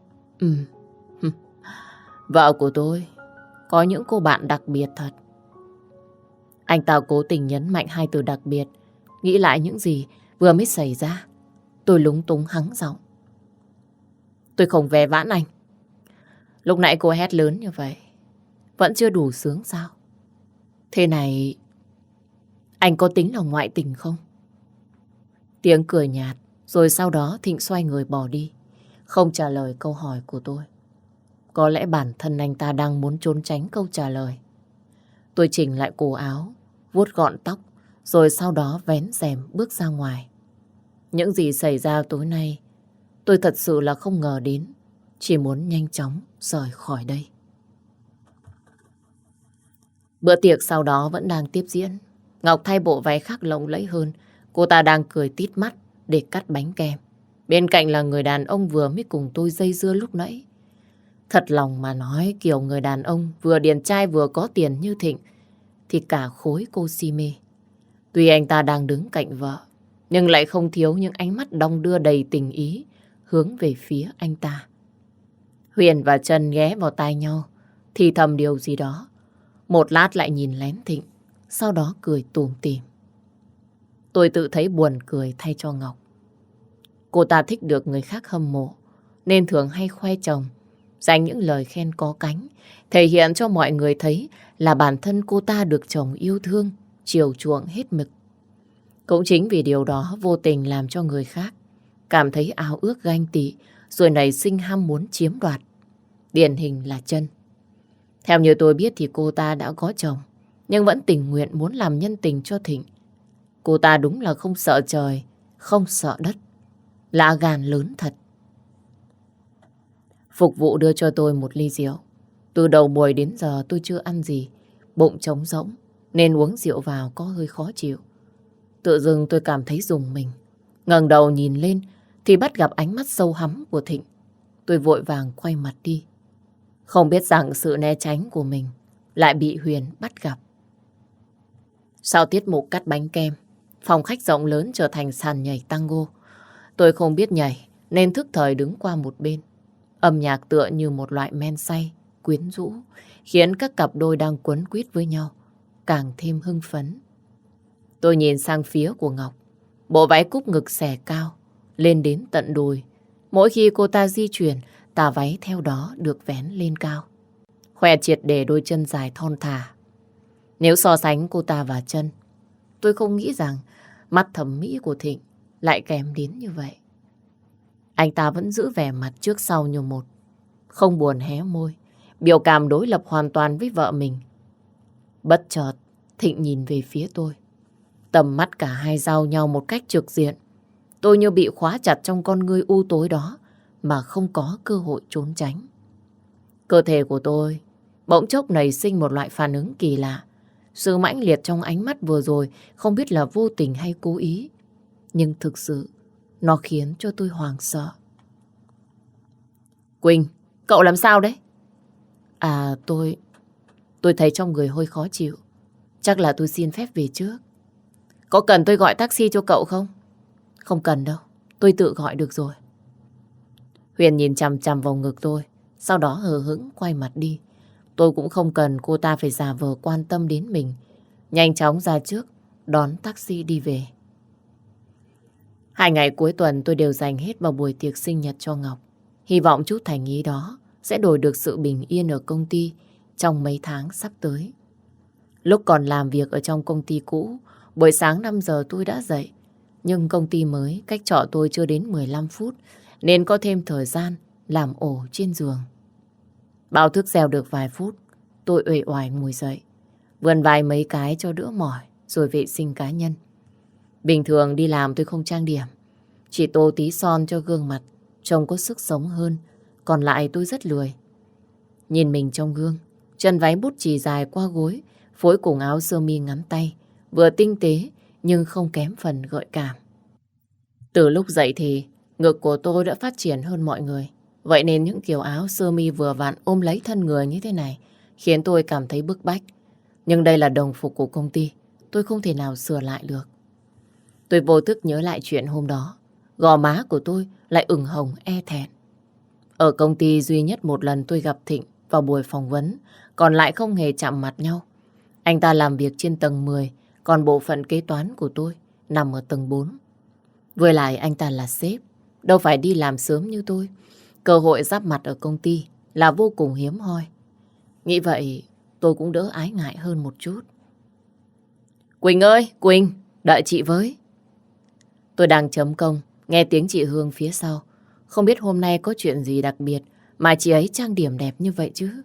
Vợ của tôi có những cô bạn đặc biệt thật. Anh ta cố tình nhấn mạnh hai từ đặc biệt, nghĩ lại những gì vừa mới xảy ra. Tôi lúng túng hắng giọng. Tôi không ve vãn anh. Lúc nãy cô hét lớn như vậy, vẫn chưa đủ sướng sao? Thế này, anh có tính là ngoại tình không? Tiếng cười nhạt, rồi sau đó Thịnh xoay người bỏ đi, không trả lời câu hỏi của tôi. Có lẽ bản thân anh ta đang muốn trốn tránh câu trả lời. Tôi chỉnh lại cổ áo, vuốt gọn tóc, rồi sau đó vén rèm bước ra ngoài. Những gì xảy ra tối nay, tôi thật sự là không ngờ đến. Chỉ muốn nhanh chóng rời khỏi đây. Bữa tiệc sau đó vẫn đang tiếp diễn. Ngọc thay bộ váy khác lộng lẫy hơn. Cô ta đang cười tít mắt để cắt bánh kem. Bên cạnh là người đàn ông vừa mới cùng tôi dây dưa lúc nãy. Thật lòng mà nói, kiểu người đàn ông vừa điển trai vừa có tiền như Thịnh thì cả khối cô si mê. Tuy anh ta đang đứng cạnh vợ, nhưng lại không thiếu những ánh mắt đong đưa đầy tình ý hướng về phía anh ta. Huyền và Trân ghé vào tai nhau, thì thầm điều gì đó. Một lát lại nhìn lén Thịnh, sau đó cười tủm tỉm. Tôi tự thấy buồn cười thay cho Ngọc. Cô ta thích được người khác hâm mộ, nên thường hay khoe chồng, dành những lời khen có cánh, thể hiện cho mọi người thấy là bản thân cô ta được chồng yêu thương, chiều chuộng hết mực. Cũng chính vì điều đó vô tình làm cho người khác cảm thấy ao ước ganh tị, rồi nảy sinh ham muốn chiếm đoạt. Điển hình là Trân. Theo như tôi biết thì cô ta đã có chồng, nhưng vẫn tình nguyện muốn làm nhân tình cho Thịnh. Cô ta đúng là không sợ trời, không sợ đất. Lá gan lớn thật. Phục vụ đưa cho tôi một ly rượu. Từ đầu buổi đến giờ tôi chưa ăn gì, bụng trống rỗng, nên uống rượu vào có hơi khó chịu. Tự dưng tôi cảm thấy rùng mình. Ngẩng đầu nhìn lên thì bắt gặp ánh mắt sâu hắm của Thịnh. Tôi vội vàng quay mặt đi. Không biết rằng sự né tránh của mình lại bị Huyền bắt gặp. Sau tiết mục cắt bánh kem, phòng khách rộng lớn trở thành sàn nhảy tango. Tôi không biết nhảy nên thức thời đứng qua một bên. Âm nhạc tựa như một loại men say, quyến rũ, khiến các cặp đôi đang quấn quýt với nhau càng thêm hưng phấn. Tôi nhìn sang phía của Ngọc. Bộ váy cúc ngực xẻ cao, lên đến tận đùi. Mỗi khi cô ta di chuyển, tà váy theo đó được vén lên cao, khoe triệt để đôi chân dài thon thả. Nếu so sánh cô ta và Trân, tôi không nghĩ rằng mắt thẩm mỹ của Thịnh lại kém đến như vậy. Anh ta vẫn giữ vẻ mặt trước sau như một. Không buồn hé môi. Biểu cảm đối lập hoàn toàn với vợ mình. Bất chợt, Thịnh nhìn về phía tôi. Tầm mắt cả hai giao nhau một cách trực diện. Tôi như bị khóa chặt trong con ngươi u tối đó mà không có cơ hội trốn tránh. Cơ thể của tôi bỗng chốc nảy sinh một loại phản ứng kỳ lạ. Sự mãnh liệt trong ánh mắt vừa rồi không biết là vô tình hay cố ý. Nhưng thực sự nó khiến cho tôi hoảng sợ. Quỳnh, cậu làm sao đấy? À tôi thấy trong người hơi khó chịu. Chắc là tôi xin phép về trước. Có cần tôi gọi taxi cho cậu không? Không cần đâu, tôi tự gọi được rồi. Huyền nhìn chằm chằm vào ngực tôi, sau đó hờ hững quay mặt đi. Tôi cũng không cần cô ta phải giả vờ quan tâm đến mình. Nhanh chóng ra trước, đón taxi đi về. 2 ngày cuối tuần tôi đều dành hết vào buổi tiệc sinh nhật cho Ngọc. Hy vọng chút thành ý đó sẽ đổi được sự bình yên ở công ty trong mấy tháng sắp tới. Lúc còn làm việc ở trong công ty cũ, buổi sáng 5 giờ tôi đã dậy. Nhưng công ty mới cách trọ tôi chưa đến 15 phút, nên có thêm thời gian làm ổ trên giường. Báo thức reo được vài phút, tôi uể oải ngồi dậy. Vươn vai mấy cái cho đỡ mỏi, rồi vệ sinh cá nhân. Bình thường đi làm tôi không trang điểm, chỉ tô tí son cho gương mặt trông có sức sống hơn. Còn lại tôi rất lười. Nhìn mình trong gương, chân váy bút chì dài qua gối, phối cùng áo sơ mi ngắn tay, vừa tinh tế nhưng không kém phần gợi cảm. Từ lúc dậy thì ngực của tôi đã phát triển hơn mọi người. Vậy nên những kiểu áo sơ mi vừa vặn ôm lấy thân người như thế này khiến tôi cảm thấy bức bách. Nhưng đây là đồng phục của công ty, tôi không thể nào sửa lại được. Tôi vô thức nhớ lại chuyện hôm đó. Gò má của tôi lại ửng hồng e thẹn. Ở công ty duy nhất một lần tôi gặp Thịnh vào buổi phỏng vấn, còn lại không hề chạm mặt nhau. Anh ta làm việc trên tầng 10, còn bộ phận kế toán của tôi nằm ở tầng 4. Với lại anh ta là sếp, đâu phải đi làm sớm như tôi. Cơ hội giáp mặt ở công ty là vô cùng hiếm hoi. Nghĩ vậy tôi cũng đỡ ái ngại hơn một chút. Quỳnh ơi, Quỳnh, đợi chị với. Tôi đang chấm công, nghe tiếng chị Hương phía sau. Không biết hôm nay có chuyện gì đặc biệt mà chị ấy trang điểm đẹp như vậy chứ.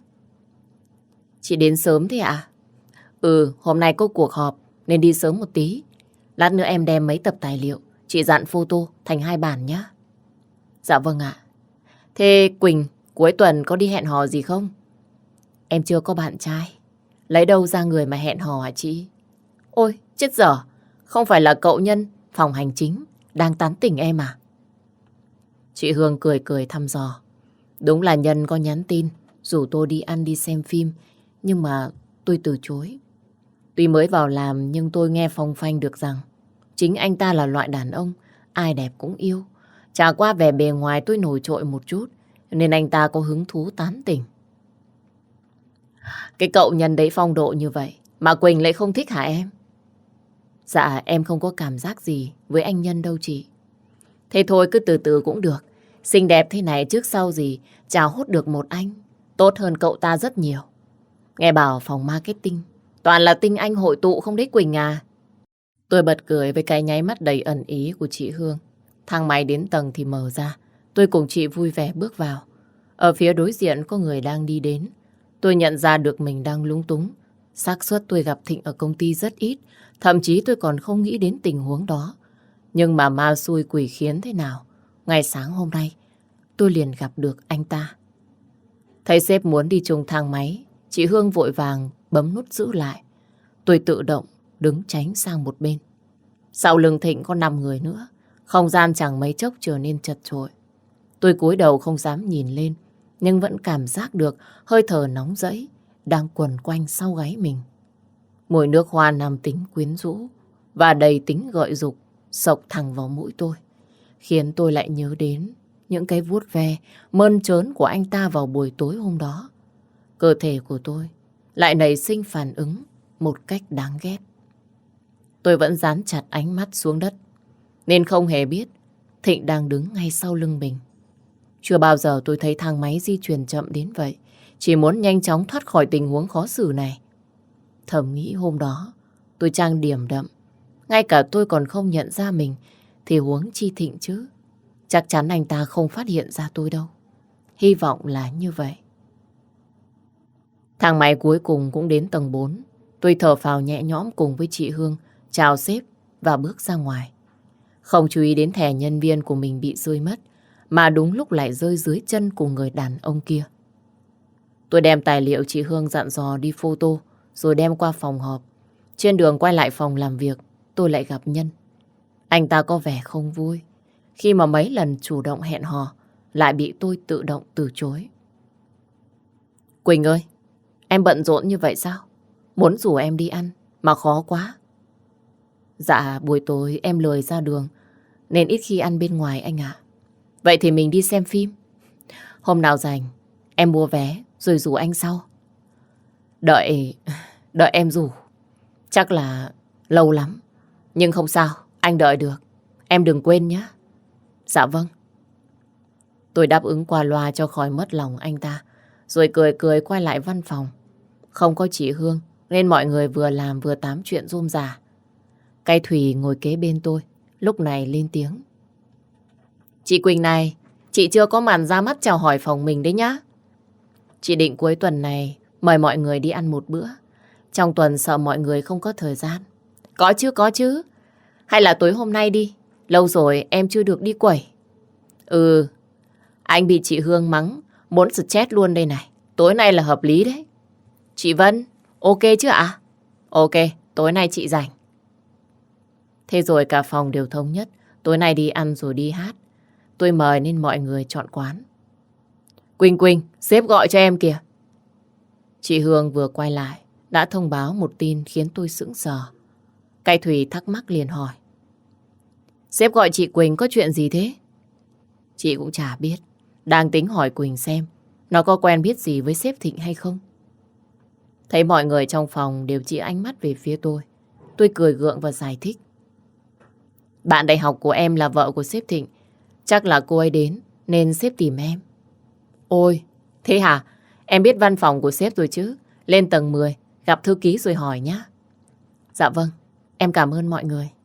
Chị đến sớm thế ạ? Ừ, hôm nay có cuộc họp nên đi sớm một tí. Lát nữa em đem mấy tập tài liệu, chị dặn photo thành 2 bản nhé. Dạ vâng ạ. Thế Quỳnh, cuối tuần có đi hẹn hò gì không? Em chưa có bạn trai. Lấy đâu ra người mà hẹn hò hả chị? Ôi, chết dở. Không phải là cậu Nhân, phòng hành chính, đang tán tỉnh em à? Chị Hương cười cười thăm dò. Đúng là Nhân có nhắn tin, rủ tôi đi ăn đi xem phim, nhưng mà tôi từ chối. Tuy mới vào làm nhưng tôi nghe phong phanh được rằng chính anh ta là loại đàn ông, ai đẹp cũng yêu. Chả qua vẻ bề ngoài tôi nổi trội một chút, nên anh ta có hứng thú tán tỉnh. Cái cậu Nhân đấy phong độ như vậy, mà Quỳnh lại không thích hả em? Dạ, em không có cảm giác gì với anh Nhân đâu chị. Thế thôi cứ từ từ cũng được. Xinh đẹp thế này trước sau gì chả hốt được một anh. Tốt hơn cậu ta rất nhiều. Nghe bảo phòng marketing toàn là tinh anh hội tụ không đấy Quỳnh à? Tôi bật cười với cái nháy mắt đầy ẩn ý của chị Hương. Thang máy đến tầng thì mở ra. Tôi cùng chị vui vẻ bước vào. Ở phía đối diện có người đang đi đến. Tôi nhận ra được mình đang lúng túng. Xác suất tôi gặp Thịnh ở công ty rất ít. Thậm chí tôi còn không nghĩ đến tình huống đó. Nhưng mà ma xui quỷ khiến thế nào, ngày sáng hôm nay tôi liền gặp được anh ta. Thấy sếp muốn đi chung thang máy, chị Hương vội vàng bấm nút giữ lại. Tôi tự động đứng tránh sang một bên. Sau lưng Thịnh có 5 người nữa. Không gian chẳng mấy chốc trở nên chật chội. Tôi cúi đầu không dám nhìn lên, nhưng vẫn cảm giác được hơi thở nóng rẫy đang quần quanh sau gáy mình. Mùi nước hoa nam tính quyến rũ và đầy tính gợi dục xộc thẳng vào mũi tôi, khiến tôi lại nhớ đến những cái vuốt ve mơn trớn của anh ta vào buổi tối hôm đó. Cơ thể của tôi lại nảy sinh phản ứng một cách đáng ghét. Tôi vẫn dán chặt ánh mắt xuống đất, nên không hề biết Thịnh đang đứng ngay sau lưng mình. Chưa bao giờ tôi thấy thang máy di chuyển chậm đến vậy, chỉ muốn nhanh chóng thoát khỏi tình huống khó xử này. Thầm nghĩ hôm đó tôi trang điểm đậm, ngay cả tôi còn không nhận ra mình, thì huống chi Thịnh chứ. Chắc chắn anh ta không phát hiện ra tôi đâu. Hy vọng là như vậy. Thang máy cuối cùng cũng đến tầng 4. Tôi thở phào nhẹ nhõm cùng với chị Hương, chào sếp và bước ra ngoài. Không chú ý đến thẻ nhân viên của mình bị rơi mất, mà đúng lúc lại rơi dưới chân của người đàn ông kia. Tôi đem tài liệu chị Hương dặn dò đi photo, rồi đem qua phòng họp. Trên đường quay lại phòng làm việc, tôi lại gặp Nhân. Anh ta có vẻ không vui, khi mà mấy lần chủ động hẹn hò, lại bị tôi tự động từ chối. Quỳnh ơi, em bận rộn như vậy sao? Muốn rủ em đi ăn, mà khó quá. Dạ, buổi tối em lười ra đường, nên ít khi ăn bên ngoài anh ạ. Vậy thì mình đi xem phim. Hôm nào rảnh, em mua vé rồi rủ anh sau. Đợi em rủ. Chắc là lâu lắm. Nhưng không sao, anh đợi được. Em đừng quên nhé. Dạ vâng. Tôi đáp ứng qua loa cho khỏi mất lòng anh ta, rồi cười cười quay lại văn phòng. Không có chị Hương, nên mọi người vừa làm vừa tám chuyện rôm rả. Cái Thùy ngồi kế bên tôi, lúc này lên tiếng. Chị Quỳnh này, chị chưa có màn ra mắt chào hỏi phòng mình đấy nhá. Chị định cuối tuần này mời mọi người đi ăn một bữa. Trong tuần sợ mọi người không có thời gian. Có chứ. Hay là tối hôm nay đi. Lâu rồi em chưa được đi quẩy. Ừ, anh bị chị Hương mắng, muốn stress luôn đây này. Tối nay là hợp lý đấy. Chị Vân, ok chứ ạ? Ok, tối nay chị rảnh. Thế rồi cả phòng đều thống nhất. Tối nay đi ăn rồi đi hát. Tôi mời nên mọi người chọn quán. Quỳnh, sếp gọi cho em kìa. Chị Hương vừa quay lại, đã thông báo một tin khiến tôi sững sờ. Cái Thùy thắc mắc liền hỏi. Sếp gọi chị Quỳnh có chuyện gì thế? Chị cũng chả biết. Đang tính hỏi Quỳnh xem nó có quen biết gì với sếp Thịnh hay không. Thấy mọi người trong phòng đều chỉ ánh mắt về phía tôi. Tôi cười gượng và giải thích. Bạn đại học của em là vợ của sếp Thịnh. Chắc là cô ấy đến nên sếp tìm em. Ôi, thế hả? Em biết văn phòng của sếp rồi chứ. Lên tầng 10, gặp thư ký rồi hỏi nhá. Dạ vâng, em cảm ơn mọi người.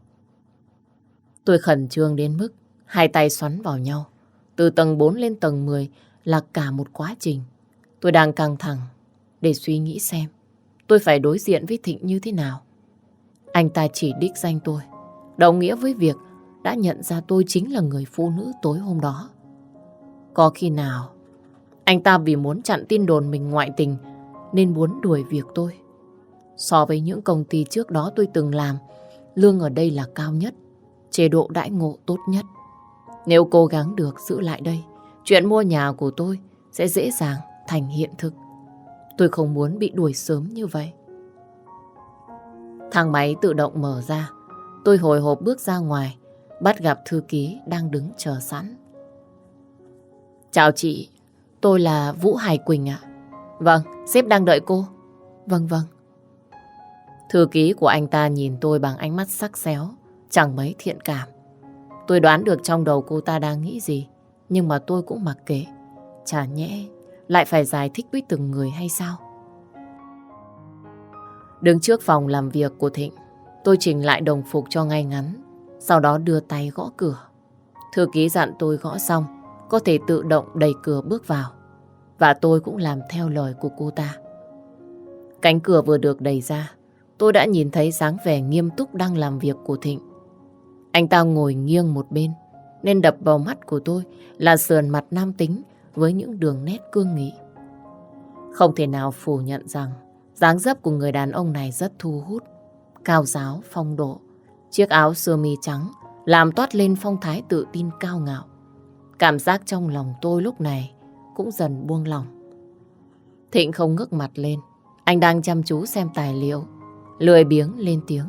Tôi khẩn trương đến mức hai tay xoắn vào nhau. Từ tầng 4 lên tầng 10 là cả một quá trình. Tôi đang căng thẳng để suy nghĩ xem tôi phải đối diện với Thịnh như thế nào. Anh ta chỉ đích danh tôi, đồng nghĩa với việc đã nhận ra tôi chính là người phụ nữ tối hôm đó. Có khi nào anh ta vì muốn chặn tin đồn mình ngoại tình nên muốn đuổi việc tôi? So với những công ty trước đó tôi từng làm, lương ở đây là cao nhất, chế độ đãi ngộ tốt nhất. Nếu cố gắng được giữ lại đây, chuyện mua nhà của tôi sẽ dễ dàng thành hiện thực. Tôi không muốn bị đuổi sớm như vậy. Thang máy tự động mở ra. Tôi hồi hộp bước ra ngoài, bắt gặp thư ký đang đứng chờ sẵn. Chào chị, tôi là Vũ Hải Quỳnh ạ. Vâng, sếp đang đợi cô. Vâng. Thư ký của anh ta nhìn tôi bằng ánh mắt sắc séo, chẳng mấy thiện cảm. Tôi đoán được trong đầu cô ta đang nghĩ gì, nhưng mà tôi cũng mặc kệ. Chả nhẽ lại phải giải thích với từng người hay sao? Đứng trước phòng làm việc của Thịnh, tôi chỉnh lại đồng phục cho ngay ngắn, sau đó đưa tay gõ cửa. Thư ký dặn tôi gõ xong, có thể tự động đẩy cửa bước vào. Và tôi cũng làm theo lời của cô ta. Cánh cửa vừa được đẩy ra, tôi đã nhìn thấy dáng vẻ nghiêm túc đang làm việc của Thịnh. Anh ta ngồi nghiêng một bên, nên đập vào mắt của tôi là sườn mặt nam tính với những đường nét cương nghị. Không thể nào phủ nhận rằng dáng dấp của người đàn ông này rất thu hút, cao ráo, phong độ. Chiếc áo sơ mi trắng làm toát lên phong thái tự tin cao ngạo. Cảm giác trong lòng tôi lúc này cũng dần buông lỏng. Thịnh không ngước mặt lên, anh đang chăm chú xem tài liệu, lười biếng lên tiếng.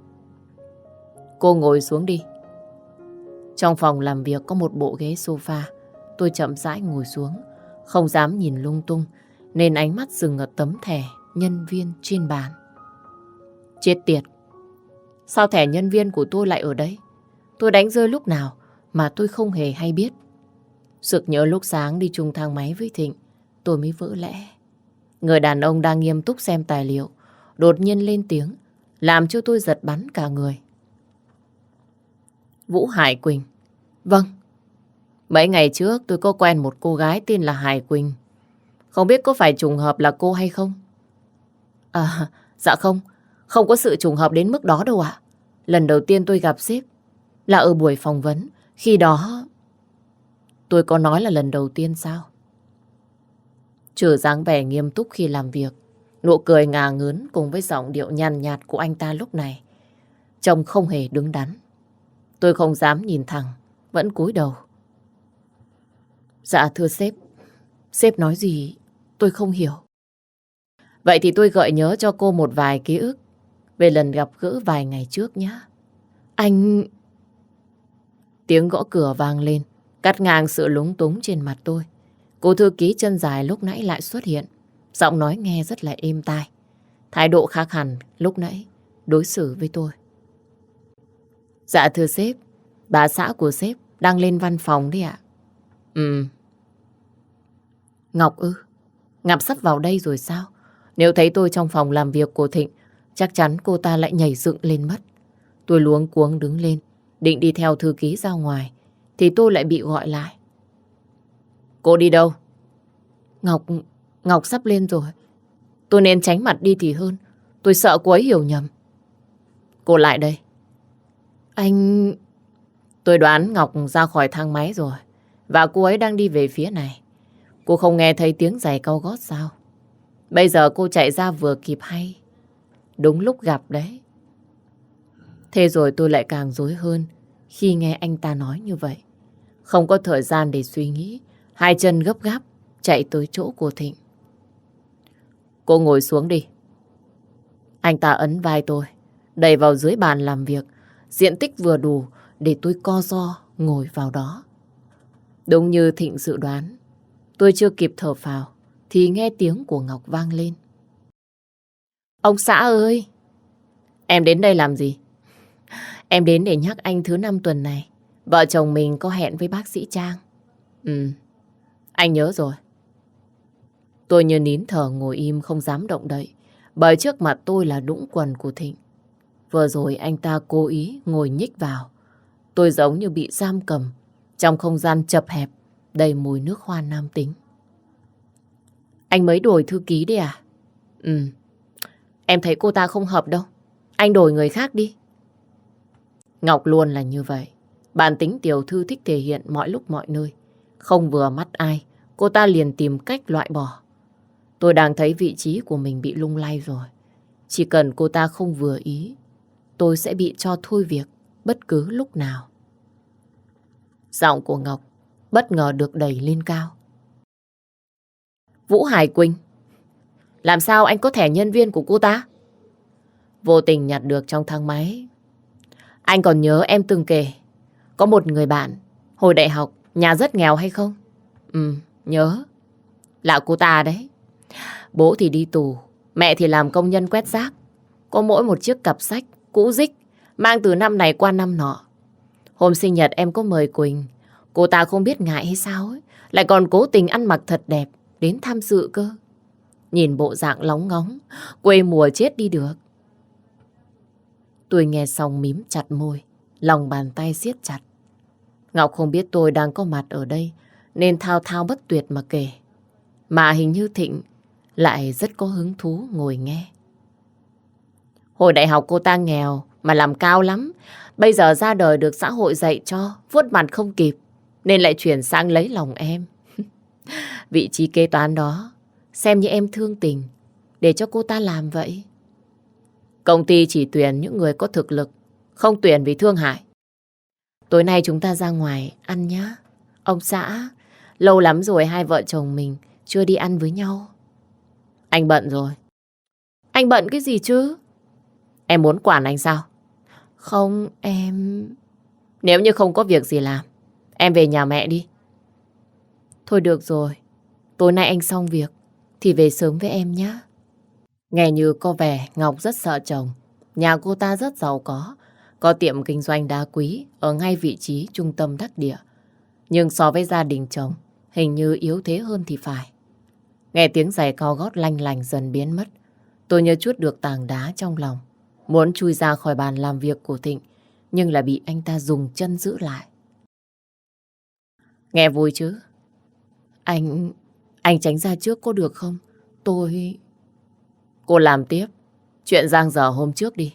Cô ngồi xuống đi. Trong phòng làm việc có một bộ ghế sofa. Tôi chậm rãi ngồi xuống, không dám nhìn lung tung, nên ánh mắt dừng ở tấm thẻ nhân viên trên bàn. Chết tiệt! Sao thẻ nhân viên của tôi lại ở đây? Tôi đánh rơi lúc nào mà tôi không hề hay biết. Sực nhớ lúc sáng đi chung thang máy với Thịnh, tôi mới vỡ lẽ. Người đàn ông đang nghiêm túc xem tài liệu, đột nhiên lên tiếng, làm cho tôi giật bắn cả người. Vũ Hải Quỳnh. Vâng, Mấy ngày trước tôi có quen một cô gái tên là Hải Quỳnh. Không biết có phải trùng hợp là cô hay không? À, dạ không. Không có sự trùng hợp đến mức đó đâu ạ. Lần đầu tiên tôi gặp sếp là ở buổi phỏng vấn. Khi đó tôi có nói là lần đầu tiên sao? Trừ dáng vẻ nghiêm túc khi làm việc, nụ cười ngà ngớn cùng với giọng điệu nhàn nhạt của anh ta lúc này trông không hề đứng đắn. Tôi không dám nhìn thẳng, vẫn cúi đầu. Dạ thưa sếp, sếp nói gì tôi không hiểu. Vậy thì tôi gợi nhớ cho cô một vài ký ức về lần gặp gỡ vài ngày trước nhé. Anh... Tiếng gõ cửa vang lên, cắt ngang sự lúng túng trên mặt tôi. Cô thư ký chân dài lúc nãy lại xuất hiện, giọng nói nghe rất là êm tai. Thái độ khác hẳn lúc nãy đối xử với tôi. Dạ thưa sếp, bà xã của sếp đang lên văn phòng đấy ạ. Ừ. Ngọc ư? Ngọc sắp vào đây rồi sao? Nếu thấy tôi trong phòng làm việc của Thịnh, chắc chắn cô ta lại nhảy dựng lên mất. Tôi luống cuống đứng lên, định đi theo thư ký ra ngoài, thì tôi lại bị gọi lại. Cô đi đâu? Ngọc sắp lên rồi. Tôi nên tránh mặt đi thì hơn. Tôi sợ cô ấy hiểu nhầm. Cô lại đây. Anh... Tôi đoán Ngọc ra khỏi thang máy rồi. Và cô ấy đang đi về phía này. Cô không nghe thấy tiếng giày cao gót sao? Bây giờ cô chạy ra vừa kịp hay. Đúng lúc gặp đấy. Thế rồi tôi lại càng rối hơn khi nghe anh ta nói như vậy. Không có thời gian để suy nghĩ. Hai chân gấp gáp chạy tới chỗ của Thịnh. Cô ngồi xuống đi. Anh ta ấn vai tôi, đẩy vào dưới bàn làm việc. Diện tích vừa đủ để tôi co ro ngồi vào đó. Đúng như Thịnh dự đoán, tôi chưa kịp thở phào thì nghe tiếng của Ngọc vang lên. Ông xã ơi! Em đến đây làm gì? Em đến để nhắc anh thứ 5 tuần này vợ chồng mình có hẹn với bác sĩ Trang. Ừ, anh nhớ rồi. Tôi như nín thở ngồi im không dám động đậy, bởi trước mặt tôi là đũng quần của Thịnh. Vừa rồi anh ta cố ý ngồi nhích vào. Tôi giống như bị giam cầm trong không gian chật hẹp đầy mùi nước hoa nam tính. Anh mới đổi thư ký đấy à? Ừ, em thấy cô ta không hợp đâu. Anh đổi người khác đi. Ngọc luôn là như vậy. Bản tính tiểu thư thích thể hiện mọi lúc mọi nơi. Không vừa mắt ai, cô ta liền tìm cách loại bỏ. Tôi đang thấy vị trí của mình bị lung lay rồi. Chỉ cần cô ta không vừa ý, tôi sẽ bị cho thôi việc bất cứ lúc nào. Giọng của Ngọc bất ngờ được đẩy lên cao. Vũ Hải Quỳnh, làm sao anh có thẻ nhân viên của cô ta? Vô tình nhặt được trong thang máy. Anh còn nhớ em từng kể có một người bạn hồi đại học nhà rất nghèo hay không? Ừ, nhớ. Là cô ta đấy. Bố thì đi tù, mẹ thì làm công nhân quét rác. Có mỗi một chiếc cặp sách cũ rích mang từ năm này qua năm nọ. Hôm sinh nhật em có mời Quỳnh. Cô ta không biết ngại hay sao ấy, lại còn cố tình ăn mặc thật đẹp đến tham dự cơ. Nhìn bộ dạng lóng ngóng, quê mùa chết đi được. Tôi nghe xong mím chặt môi, lòng bàn tay siết chặt. Ngọc không biết tôi đang có mặt ở đây nên thao thao bất tuyệt mà kể. Mà hình như Thịnh lại rất có hứng thú ngồi nghe. Hồi đại học cô ta nghèo mà làm cao lắm. Bây giờ ra đời được xã hội dạy cho, vuốt mặt không kịp, nên lại chuyển sang lấy lòng em. Vị trí kế toán đó, xem như em thương tình, để cho cô ta làm vậy. Công ty chỉ tuyển những người có thực lực, không tuyển vì thương hại. Tối nay chúng ta ra ngoài ăn nhá. Ông xã, lâu lắm rồi hai vợ chồng mình chưa đi ăn với nhau. Anh bận rồi. Anh bận cái gì chứ? Em muốn quản anh sao? Không, em... Nếu như không có việc gì làm, em về nhà mẹ đi. Thôi được rồi, tối nay anh xong việc thì về sớm với em nhé. Nghe như có vẻ Ngọc rất sợ chồng. Nhà cô ta rất giàu có tiệm kinh doanh đá quý ở ngay vị trí trung tâm đắc địa. Nhưng so với gia đình chồng, hình như yếu thế hơn thì phải. Nghe tiếng giày cao gót lanh lành dần biến mất, tôi như trút được tảng đá trong lòng. Muốn chui ra khỏi bàn làm việc của Thịnh, nhưng lại bị anh ta dùng chân giữ lại. Nghe vui chứ. Anh tránh ra trước có được không? Tôi... Cô làm tiếp. Chuyện giang dở hôm trước đi.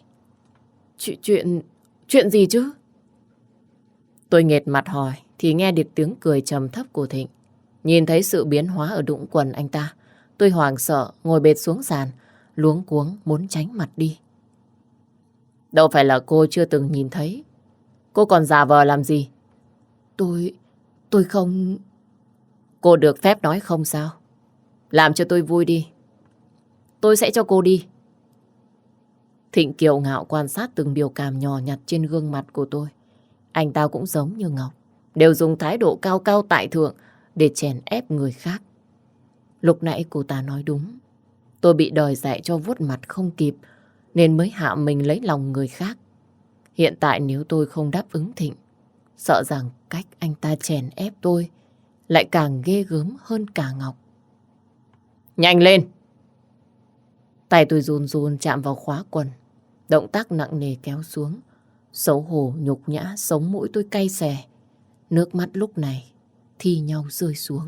Chuyện gì chứ? Tôi nghệt mặt hỏi thì nghe được tiếng cười trầm thấp của Thịnh. Nhìn thấy sự biến hóa ở đũng quần anh ta, tôi hoảng sợ ngồi bệt xuống sàn, luống cuống muốn tránh mặt đi. Đâu phải là cô chưa từng nhìn thấy. Cô còn giả vờ làm gì? Tôi không... Cô được phép nói không sao? Làm cho tôi vui đi. Tôi sẽ cho cô đi. Thịnh kiêu ngạo quan sát từng biểu cảm nhỏ nhặt trên gương mặt của tôi. Anh ta cũng giống như Ngọc, đều dùng thái độ cao cao tại thượng để chèn ép người khác. Lúc nãy cô ta nói đúng. Tôi bị đời dạy cho vuốt mặt không kịp, nên mới hạ mình lấy lòng người khác. Hiện tại nếu tôi không đáp ứng Thịnh, sợ rằng cách anh ta chèn ép tôi lại càng ghê gớm hơn cả Ngọc. Nhanh lên! Tay tôi run run chạm vào khóa quần. Động tác nặng nề kéo xuống. Xấu hổ, nhục nhã, sống mũi tôi cay xè. Nước mắt lúc này thi nhau rơi xuống.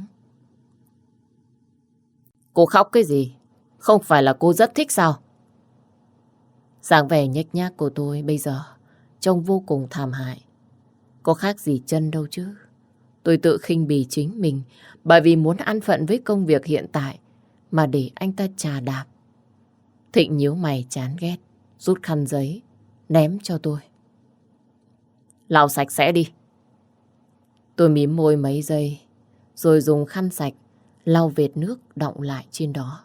Cô khóc cái gì? Không phải là cô rất thích sao? Dáng vẻ nhếch nhác của tôi bây giờ trông vô cùng thảm hại. Có khác gì chân đâu chứ. Tôi tự khinh bỉ chính mình bởi vì muốn ăn phận với công việc hiện tại mà để anh ta chà đạp. Thịnh nhíu mày chán ghét, rút khăn giấy, ném cho tôi. Lau sạch sẽ đi. Tôi mím môi mấy giây, rồi dùng khăn sạch lau vệt nước đọng lại trên đó.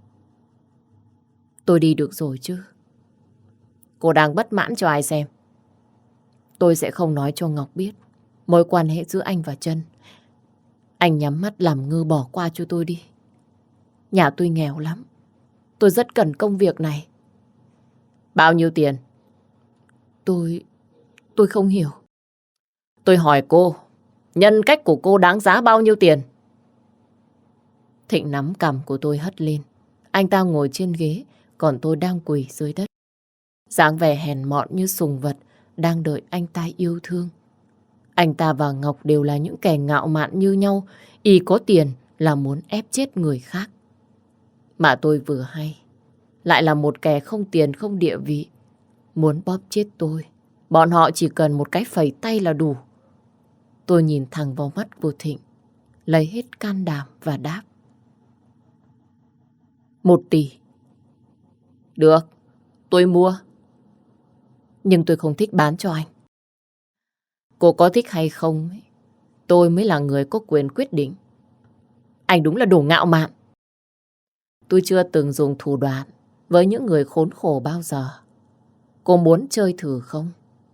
Tôi đi được rồi chứ? Cô đang bất mãn cho ai xem? Tôi sẽ không nói cho Ngọc biết mối quan hệ giữa anh và Trân. Anh nhắm mắt làm ngơ bỏ qua cho tôi đi. Nhà tôi nghèo lắm. Tôi rất cần công việc này. Bao nhiêu tiền? Tôi không hiểu. Tôi hỏi cô, nhân cách của cô đáng giá bao nhiêu tiền? Thịnh nắm cằm của tôi hất lên. Anh ta ngồi trên ghế, còn tôi đang quỳ dưới đất. Dáng vẻ hèn mọn như sùng vật đang đợi anh ta yêu thương. Anh ta và Ngọc đều là những kẻ ngạo mạn như nhau, y có tiền là muốn ép chết người khác. Mà tôi vừa hay lại là một kẻ không tiền không địa vị, muốn bóp chết tôi. Bọn họ chỉ cần một cái phẩy tay là đủ. Tôi nhìn thẳng vào mắt của Thịnh, lấy hết can đảm và đáp. 1 tỷ. Được, tôi mua. Nhưng tôi không thích bán cho anh. Cô có thích hay không ấy, tôi mới là người có quyền quyết định. Anh đúng là đồ ngạo mạn. Tôi chưa từng dùng thủ đoạn với những người khốn khổ bao giờ. Cô muốn chơi thử không?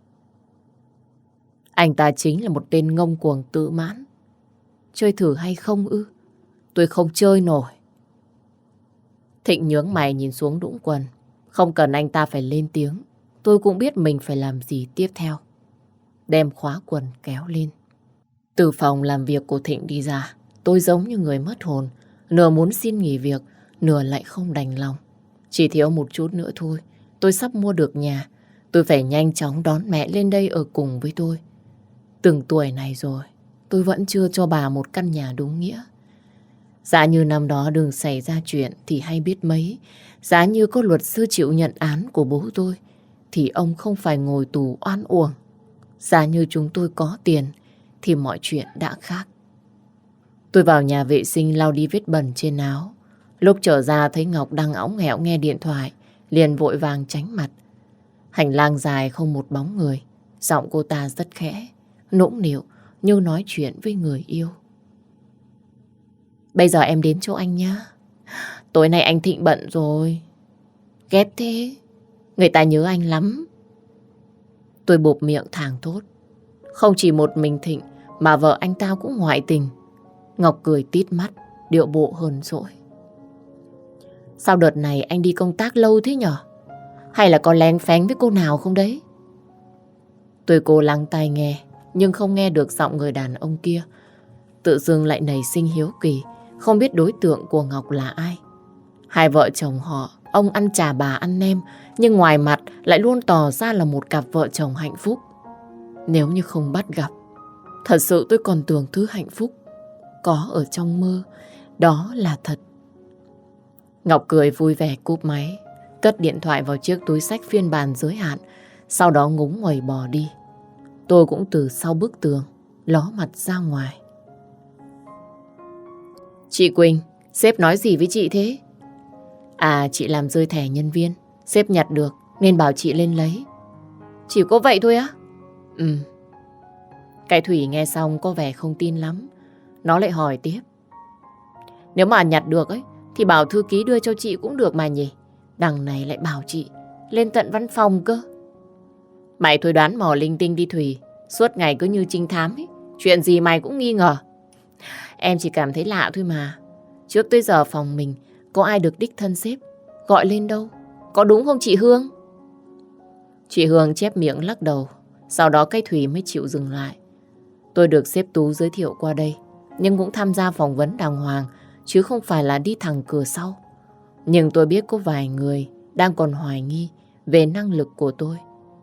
Anh ta chính là một tên ngông cuồng tự mãn. Chơi thử hay không ư? Tôi không chơi nổi. Thịnh nhướng mày nhìn xuống đũng quần. Không cần anh ta phải lên tiếng, tôi cũng biết mình phải làm gì tiếp theo. Đem khóa quần kéo lên. Từ phòng làm việc của Thịnh đi ra, tôi giống như người mất hồn. Nửa muốn xin nghỉ việc, nửa lại không đành lòng. Chỉ thiếu một chút nữa thôi, tôi sắp mua được nhà. Tôi phải nhanh chóng đón mẹ lên đây ở cùng với tôi. Từng tuổi này rồi, tôi vẫn chưa cho bà một căn nhà đúng nghĩa. Giá như năm đó đừng xảy ra chuyện thì hay biết mấy. Giá như có luật sư chịu nhận án của bố tôi thì ông không phải ngồi tù oan uổng. Giá như chúng tôi có tiền thì mọi chuyện đã khác. Tôi vào nhà vệ sinh lau đi vết bẩn trên áo. Lúc trở ra thấy Ngọc đang õng nghẹo nghe điện thoại, liền vội vàng tránh mặt. Hành lang dài không một bóng người. Giọng cô ta rất khẽ, nũng nịu như nói chuyện với người yêu. Bây giờ em đến chỗ anh nhá. Tối nay anh Thịnh bận rồi. Ghét thế. Người ta nhớ anh lắm. Tôi bụp miệng thảng thốt. Không chỉ một mình Thịnh mà vợ anh ta cũng ngoại tình. Ngọc cười tít mắt, điệu bộ hờn dỗi. Sao đợt này anh đi công tác lâu thế nhở? Hay là có lén phén với cô nào không đấy? Tôi cố lắng tai nghe, nhưng không nghe được giọng người đàn ông kia. Tự dưng lại nảy sinh hiếu kỳ, không biết đối tượng của Ngọc là ai. Hai vợ chồng họ, ông ăn chà bà ăn nem, nhưng ngoài mặt lại luôn tỏ ra là một cặp vợ chồng hạnh phúc. Nếu như không bắt gặp, Thật sự tôi còn tưởng thứ hạnh phúc có ở trong mơ, đó là thật. Ngọc cười vui vẻ cúp máy, cất điện thoại vào chiếc túi xách phiên bản giới hạn, sau đó ngúng nguẩy bỏ đi. Tôi cũng từ sau bức tường, ló mặt ra ngoài. Chị Quỳnh, sếp nói gì với chị thế? À, chị làm rơi thẻ nhân viên, sếp nhặt được nên bảo chị lên lấy. Chỉ có vậy thôi á? Ừ. Cái Thủy nghe xong có vẻ không tin lắm. Nó lại hỏi tiếp. Nếu mà nhặt được ấy, thì bảo thư ký đưa cho chị cũng được mà nhỉ. Đằng này lại bảo chị lên tận văn phòng cơ. Mày thôi đoán mò linh tinh đi Thủy. Suốt ngày cứ như trinh thám ấy. Chuyện gì mày cũng nghi ngờ. Em chỉ cảm thấy lạ thôi mà. Trước tới giờ phòng mình có ai được đích thân sếp gọi lên đâu. Có đúng không chị Hương? Chị Hương chép miệng lắc đầu. Sau đó cái Thủy mới chịu dừng lại. Tôi được sếp Tú giới thiệu qua đây, nhưng cũng tham gia phỏng vấn đàng hoàng, chứ không phải là đi thẳng cửa sau. Nhưng tôi biết có vài người đang còn hoài nghi về năng lực của tôi.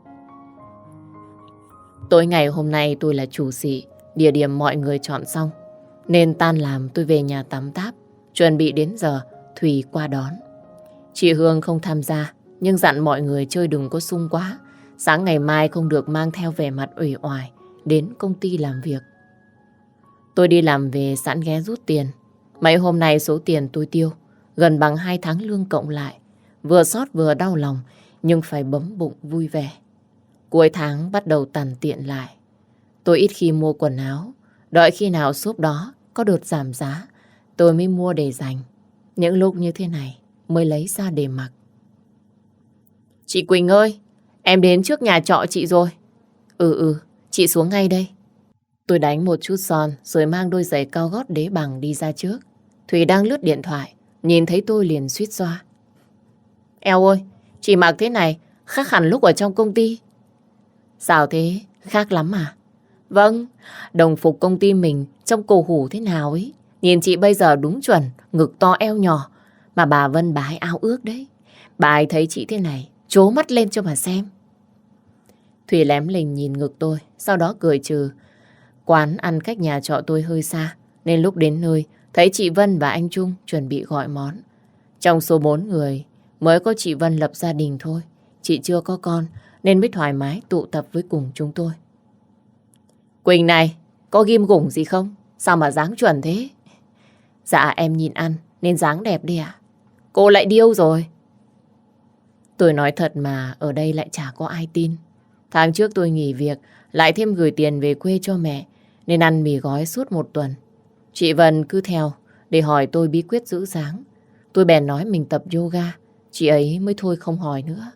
Tối ngày hôm nay tôi là chủ sĩ, địa điểm mọi người chọn xong. Nên tan làm tôi về nhà tắm táp, chuẩn bị đến giờ Thùy qua đón. Chị Hương không tham gia, nhưng dặn mọi người chơi đừng có sung quá. Sáng ngày mai không được mang theo vẻ mặt uể oải đến công ty làm việc. Tôi đi làm về sẵn ghé rút tiền. Mấy hôm nay số tiền tôi tiêu gần bằng 2 tháng lương cộng lại. Vừa xót vừa đau lòng, nhưng phải bấm bụng vui vẻ. Cuối tháng bắt đầu tằn tiện lại. Tôi ít khi mua quần áo. Đợi khi nào shop đó có đợt giảm giá, tôi mới mua để dành. Những lúc như thế này mới lấy ra để mặc. Chị Quỳnh ơi, em đến trước nhà trọ chị rồi. Chị xuống ngay đây. Tôi đánh một chút son rồi mang đôi giày cao gót đế bằng đi ra trước. Thùy đang lướt điện thoại, nhìn thấy tôi liền suýt xoa. Eo ơi, chị mặc thế này khác hẳn lúc ở trong công ty. Sao thế? Khác lắm à? Vâng, đồng phục công ty mình trông cổ hủ thế nào ấy. Nhìn chị bây giờ đúng chuẩn, ngực to eo nhỏ. Mà bà Vân bà ấy ao ước đấy. Bà ấy thấy chị thế này, trố mắt lên cho mà xem. Thùy lém lình nhìn ngực tôi, sau đó cười trừ. Quán ăn cách nhà trọ tôi hơi xa, nên lúc đến nơi, thấy chị Vân và anh Trung chuẩn bị gọi món. Trong số 4 người, mới có chị Vân lập gia đình thôi. Chị chưa có con, nên mới thoải mái tụ tập với cùng chúng tôi. Quỳnh này, có ghim gủng gì không? Sao mà dáng chuẩn thế? Dạ em nhìn ăn, nên dáng đẹp đi ạ. Cô lại điêu rồi. Tôi nói thật mà, ở đây lại chả có ai tin. Tháng trước tôi nghỉ việc, lại thêm gửi tiền về quê cho mẹ, nên ăn mì gói suốt 1 tuần. Chị Vân cứ theo để hỏi tôi bí quyết giữ dáng. Tôi bèn nói mình tập yoga, chị ấy mới thôi không hỏi nữa.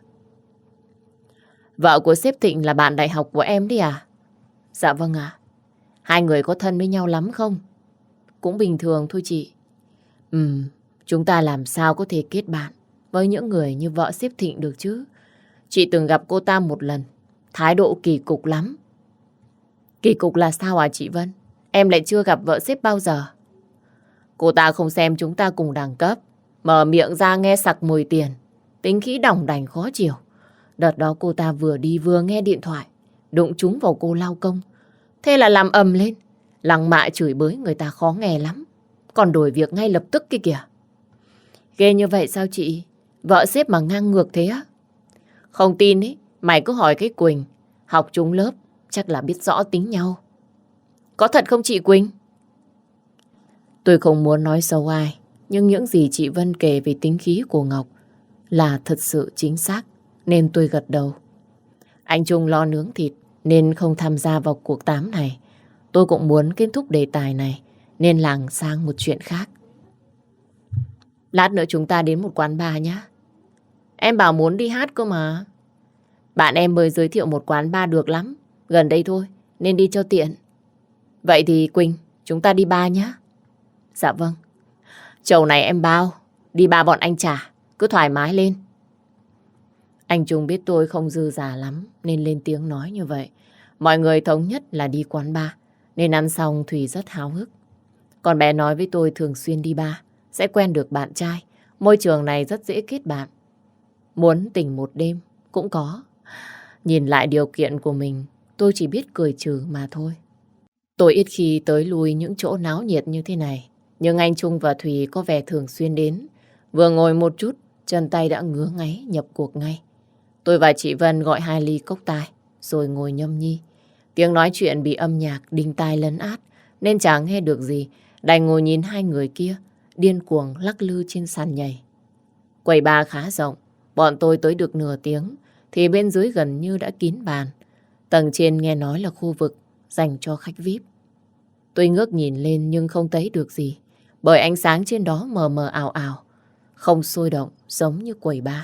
Vợ của sếp Thịnh là bạn đại học của em đấy à? Dạ vâng ạ. Hai người có thân với nhau lắm không? Cũng bình thường thôi chị. Chúng ta làm sao có thể kết bạn với những người như vợ sếp Thịnh được chứ? Chị từng gặp cô ta một lần, thái độ kỳ cục lắm. Kỳ cục là sao à chị Vân? Em lại chưa gặp vợ sếp bao giờ. Cô ta không xem chúng ta cùng đẳng cấp, mở miệng ra nghe sặc mùi tiền, tính khí đỏng đành khó chịu. Đợt đó cô ta vừa đi vừa nghe điện thoại, đụng trúng vào cô lao công. Thế là làm ầm lên, lằng mạ chửi bới người ta khó nghe lắm. Còn đổi việc ngay lập tức kia kìa. Ghê như vậy sao chị? Vợ sếp mà ngang ngược thế á? Không tin ấy, mày cứ hỏi cái Quỳnh. Học chung lớp, chắc là biết rõ tính nhau. Có thật không chị Quỳnh? Tôi không muốn nói xấu ai, nhưng những gì chị Vân kể về tính khí của Ngọc là thật sự chính xác, nên tôi gật đầu. Anh Trung lo nướng thịt nên không tham gia vào cuộc tám này. Tôi cũng muốn kết thúc đề tài này nên lảng sang một chuyện khác. Lát nữa chúng ta đến một quán bar nhé. Em bảo muốn đi hát cơ mà. Bạn em mới giới thiệu một quán bar được lắm, gần đây thôi, nên đi cho tiện. Vậy thì Quỳnh, chúng ta đi bar nhé. Dạ vâng. Chầu này em bao, đi bar bọn anh trả, cứ thoải mái lên. Anh Trung biết tôi không dư giả lắm nên lên tiếng nói như vậy. Mọi người thống nhất là đi quán bar, nên ăn xong Thùy rất háo hức. Còn bé nói với tôi thường xuyên đi bar, sẽ quen được bạn trai. Môi trường này rất dễ kết bạn. Muốn tình một đêm cũng có. Nhìn lại điều kiện của mình, tôi chỉ biết cười trừ mà thôi. Tôi ít khi tới lui những chỗ náo nhiệt như thế này. Nhưng anh Trung và Thùy có vẻ thường xuyên đến. Vừa ngồi một chút, chân tay đã ngứa ngáy nhập cuộc ngay. Tôi và chị Vân gọi 2 ly cốc tai, rồi ngồi nhâm nhi. Tiếng nói chuyện bị âm nhạc đinh tai lấn át, nên chẳng nghe được gì. Đành ngồi nhìn hai người kia, điên cuồng lắc lư trên sàn nhảy. Quầy bar khá rộng, bọn tôi tới được nửa tiếng, thì bên dưới gần như đã kín bàn. Tầng trên nghe nói là khu vực dành cho khách VIP. Tôi ngước nhìn lên nhưng không thấy được gì, bởi ánh sáng trên đó mờ mờ ảo ảo, không sôi động giống như quầy bar.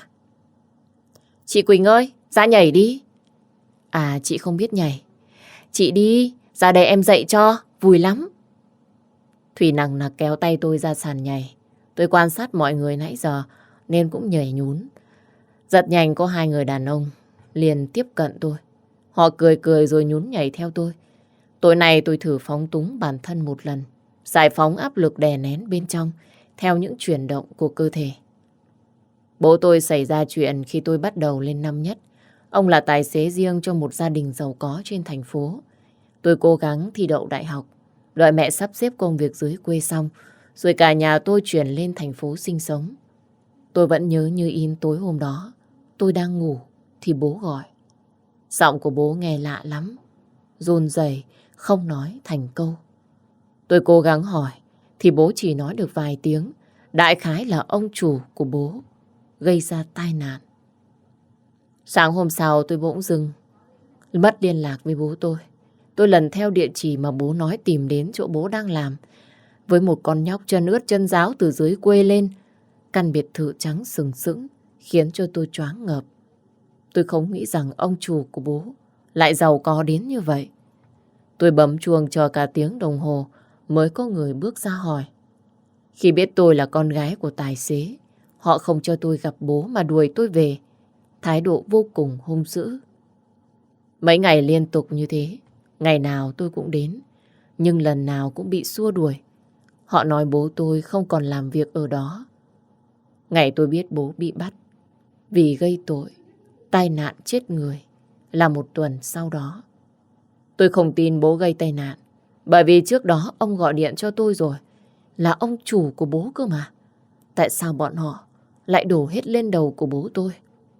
Chị Quỳnh ơi, ra nhảy đi. À, chị không biết nhảy. Chị đi, ra đây em dạy cho, vui lắm. Thủy nằng nặc kéo tay tôi ra sàn nhảy. Tôi quan sát mọi người nãy giờ nên cũng nhảy nhún. Giật nhanh có 2 người đàn ông liền tiếp cận tôi. Họ cười cười rồi nhún nhảy theo tôi. Tối nay tôi thử phóng túng bản thân một lần, giải phóng áp lực đè nén bên trong theo những chuyển động của cơ thể. Bố tôi xảy ra chuyện khi tôi bắt đầu lên năm nhất. Ông là tài xế riêng cho một gia đình giàu có trên thành phố. Tôi cố gắng thi đậu đại học, đợi mẹ sắp xếp công việc dưới quê xong, rồi cả nhà tôi chuyển lên thành phố sinh sống. Tôi vẫn nhớ như in tối hôm đó, tôi đang ngủ thì bố gọi. Giọng của bố nghe lạ lắm, run rẩy, không nói thành câu. Tôi cố gắng hỏi, thì bố chỉ nói được vài tiếng. Đại khái là ông chủ của bố gây ra tai nạn. Sáng hôm sau tôi bỗng dưng mất liên lạc với bố tôi. Tôi lần theo địa chỉ mà bố nói tìm đến chỗ bố đang làm. Với một con nhóc chân ướt chân ráo từ dưới quê lên, căn biệt thự trắng sừng sững khiến cho tôi choáng ngợp. Tôi không nghĩ rằng ông chủ của bố lại giàu có đến như vậy. Tôi bấm chuông chờ cả tiếng đồng hồ mới có người bước ra hỏi. Khi biết tôi là con gái của tài xế, họ không cho tôi gặp bố mà đuổi tôi về. Thái độ vô cùng hung dữ. Mấy ngày liên tục như thế, ngày nào tôi cũng đến, nhưng lần nào cũng bị xua đuổi. Họ nói bố tôi không còn làm việc ở đó. Ngày tôi biết bố bị bắt vì gây tội, tai nạn chết người là 1 tuần sau đó. Tôi không tin bố gây tai nạn, bởi vì trước đó ông gọi điện cho tôi rồi, là ông chủ của bố cơ mà. Tại sao bọn họ lại đổ hết lên đầu của bố tôi?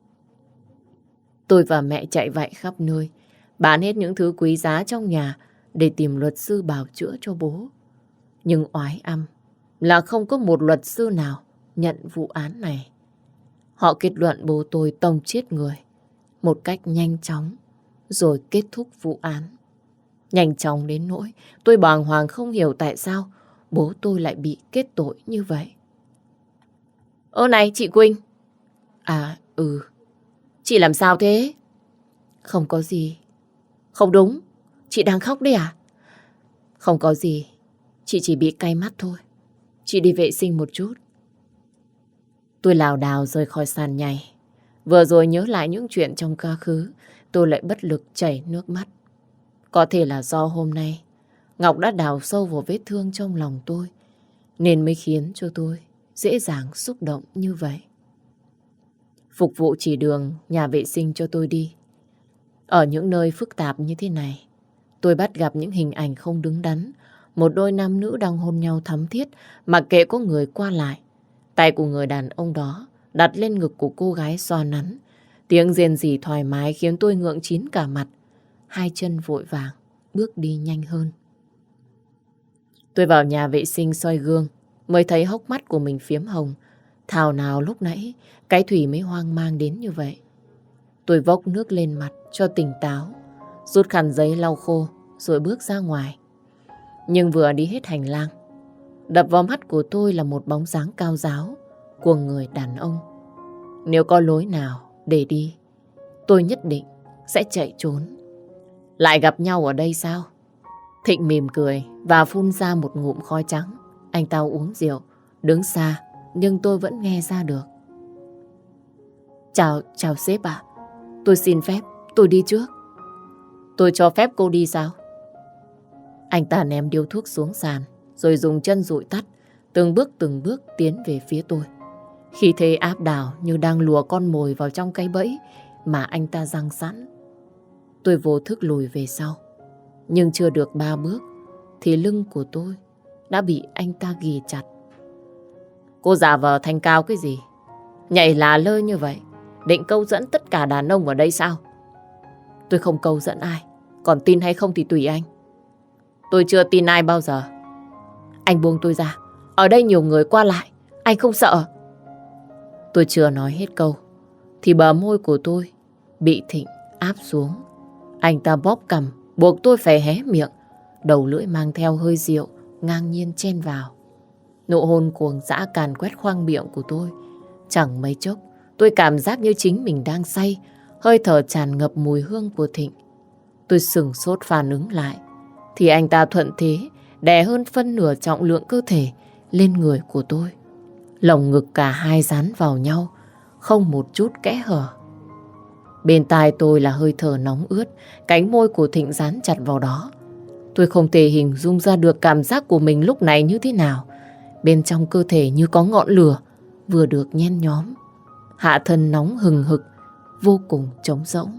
Tôi và mẹ chạy vạy khắp nơi, bán hết những thứ quý giá trong nhà để tìm luật sư bào chữa cho bố. Nhưng oái âm là không có một luật sư nào nhận vụ án này. Họ kết luận bố tôi tông chết người một cách nhanh chóng rồi kết thúc vụ án. Nhanh chóng đến nỗi tôi bàng hoàng không hiểu tại sao bố tôi lại bị kết tội như vậy. Ơ này chị Quỳnh. À chị làm sao thế? Không có gì. Không đúng, chị đang khóc đấy à? Không có gì, chị chỉ bị cay mắt thôi. Chị đi vệ sinh một chút. Tôi lảo đảo rời khỏi sàn nhảy. Vừa rồi nhớ lại những chuyện trong quá khứ, tôi lại bất lực chảy nước mắt. Có thể là do hôm nay Ngọc đã đào sâu vào vết thương trong lòng tôi, nên mới khiến cho tôi dễ dàng xúc động như vậy. Phục vụ chỉ đường nhà vệ sinh cho tôi đi. Ở những nơi phức tạp như thế này, tôi bắt gặp những hình ảnh không đứng đắn. Một đôi nam nữ đang hôn nhau thắm thiết, mặc kệ có người qua lại. Tay của người đàn ông đó đặt lên ngực của cô gái xoa nắn. Tiếng rên rỉ thoải mái khiến tôi ngượng chín cả mặt. Hai chân vội vàng bước đi nhanh hơn. Tôi vào nhà vệ sinh soi gương, mới thấy hốc mắt của mình phiếm hồng. Thảo nào lúc nãy cái Thủy mới hoang mang đến như vậy. Tôi vốc nước lên mặt cho tỉnh táo, rút khăn giấy lau khô rồi bước ra ngoài. Nhưng vừa đi hết hành lang, đập vào mắt của tôi là một bóng dáng cao ráo của người đàn ông. Nếu có lối nào để đi, tôi nhất định sẽ chạy trốn. Lại gặp nhau ở đây sao? Thịnh mỉm cười và phun ra một ngụm khói trắng. Anh ta uống rượu, đứng xa, nhưng tôi vẫn nghe ra được. Chào sếp ạ. Tôi xin phép, tôi đi trước. Tôi cho phép cô đi sao? Anh ta ném điếu thuốc xuống sàn, rồi dùng chân dụi tắt, từng bước tiến về phía tôi. Khi thế áp đảo như đang lùa con mồi vào trong cái bẫy mà anh ta giăng sẵn. Tôi vô thức lùi về sau. Nhưng chưa được 3 bước, thì lưng của tôi đã bị anh ta ghì chặt. Cô giả vờ thanh cao cái gì? Nhảy là lơ như vậy, định câu dẫn tất cả đàn ông ở đây sao? Tôi không câu dẫn ai, còn tin hay không thì tùy anh. Tôi chưa tin ai bao giờ. Anh buông tôi ra, ở đây nhiều người qua lại, anh không sợ? Tôi chưa nói hết câu thì bờ môi của tôi bị Thịnh áp xuống. Anh ta bóp cằm, buộc tôi phải hé miệng, đầu lưỡi mang theo hơi rượu ngang nhiên chen vào. Nụ hôn cuồng dã càn quét khoang miệng của tôi. Chẳng mấy chốc tôi cảm giác như chính mình đang say, hơi thở tràn ngập mùi hương của Thịnh. Tôi sửng sốt phản ứng lại thì anh ta thuận thế đè hơn phân nửa trọng lượng cơ thể lên người của tôi. Lồng ngực cả hai dán vào nhau, không một chút kẽ hở. Bên tai tôi là hơi thở nóng ướt, cánh môi của Thịnh dán chặt vào đó. Tôi không thể hình dung ra được cảm giác của mình lúc này như thế nào. Bên trong cơ thể như có ngọn lửa vừa được nhen nhóm. Hạ thân nóng hừng hực, vô cùng trống rỗng.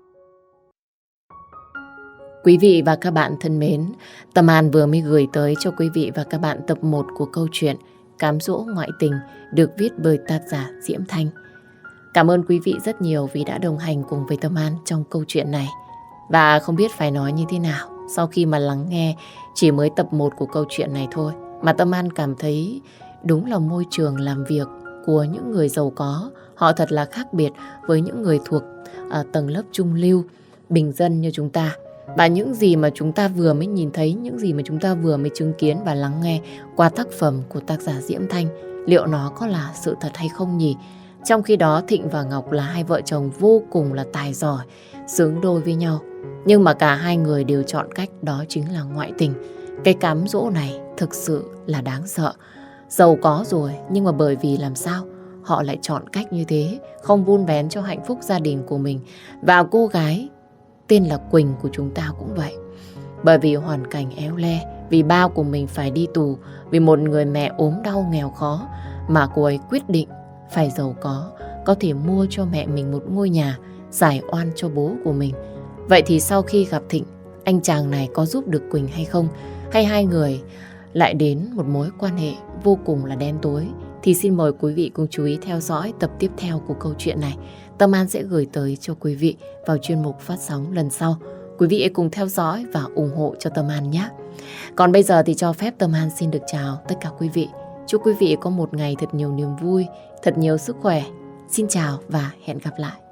Quý vị và các bạn thân mến, Tâm An vừa mới gửi tới cho quý vị và các bạn tập 1 của câu chuyện Cám dỗ ngoại tình được viết bởi tác giả Diễm Thanh. Cảm ơn quý vị rất nhiều vì đã đồng hành cùng với Tâm An trong câu chuyện này. Và không biết phải nói như thế nào sau khi mà lắng nghe chỉ mới tập 1 của câu chuyện này thôi, mà Tâm An cảm thấy đúng là môi trường làm việc của những người giàu có, họ thật là khác biệt với những người thuộc tầng lớp trung lưu, bình dân như chúng ta. Và những gì mà chúng ta vừa mới nhìn thấy, những gì mà chúng ta vừa mới chứng kiến và lắng nghe qua tác phẩm của tác giả Diễm Thanh, liệu nó có là sự thật hay không nhỉ? Trong khi đó Thịnh và Ngọc là hai vợ chồng vô cùng là tài giỏi, xứng đôi với nhau. Nhưng mà cả hai người đều chọn cách đó chính là ngoại tình. Cái cám dỗ này thực sự là đáng sợ. Giàu có rồi nhưng mà bởi vì làm sao họ lại chọn cách như thế, không vun vén cho hạnh phúc gia đình của mình. Và cô gái tên là Quỳnh của chúng ta cũng vậy. Bởi vì hoàn cảnh éo le, vì ba của mình phải đi tù, vì một người mẹ ốm đau nghèo khó, mà cô ấy quyết định phải giàu có thể mua cho mẹ mình một ngôi nhà, giải oan cho bố của mình. Vậy thì sau khi gặp Thịnh, anh chàng này có giúp được Quỳnh hay không? Hay hai người lại đến một mối quan hệ vô cùng là đen tối? Thì xin mời quý vị cùng chú ý theo dõi tập tiếp theo của câu chuyện này. Tâm An sẽ gửi tới cho quý vị vào chuyên mục phát sóng lần sau. Quý vị hãy cùng theo dõi và ủng hộ cho Tâm An nhé. Còn bây giờ thì cho phép Tâm An xin được chào tất cả quý vị. Chúc quý vị có một ngày thật nhiều niềm vui, thật nhiều sức khỏe. Xin chào và hẹn gặp lại.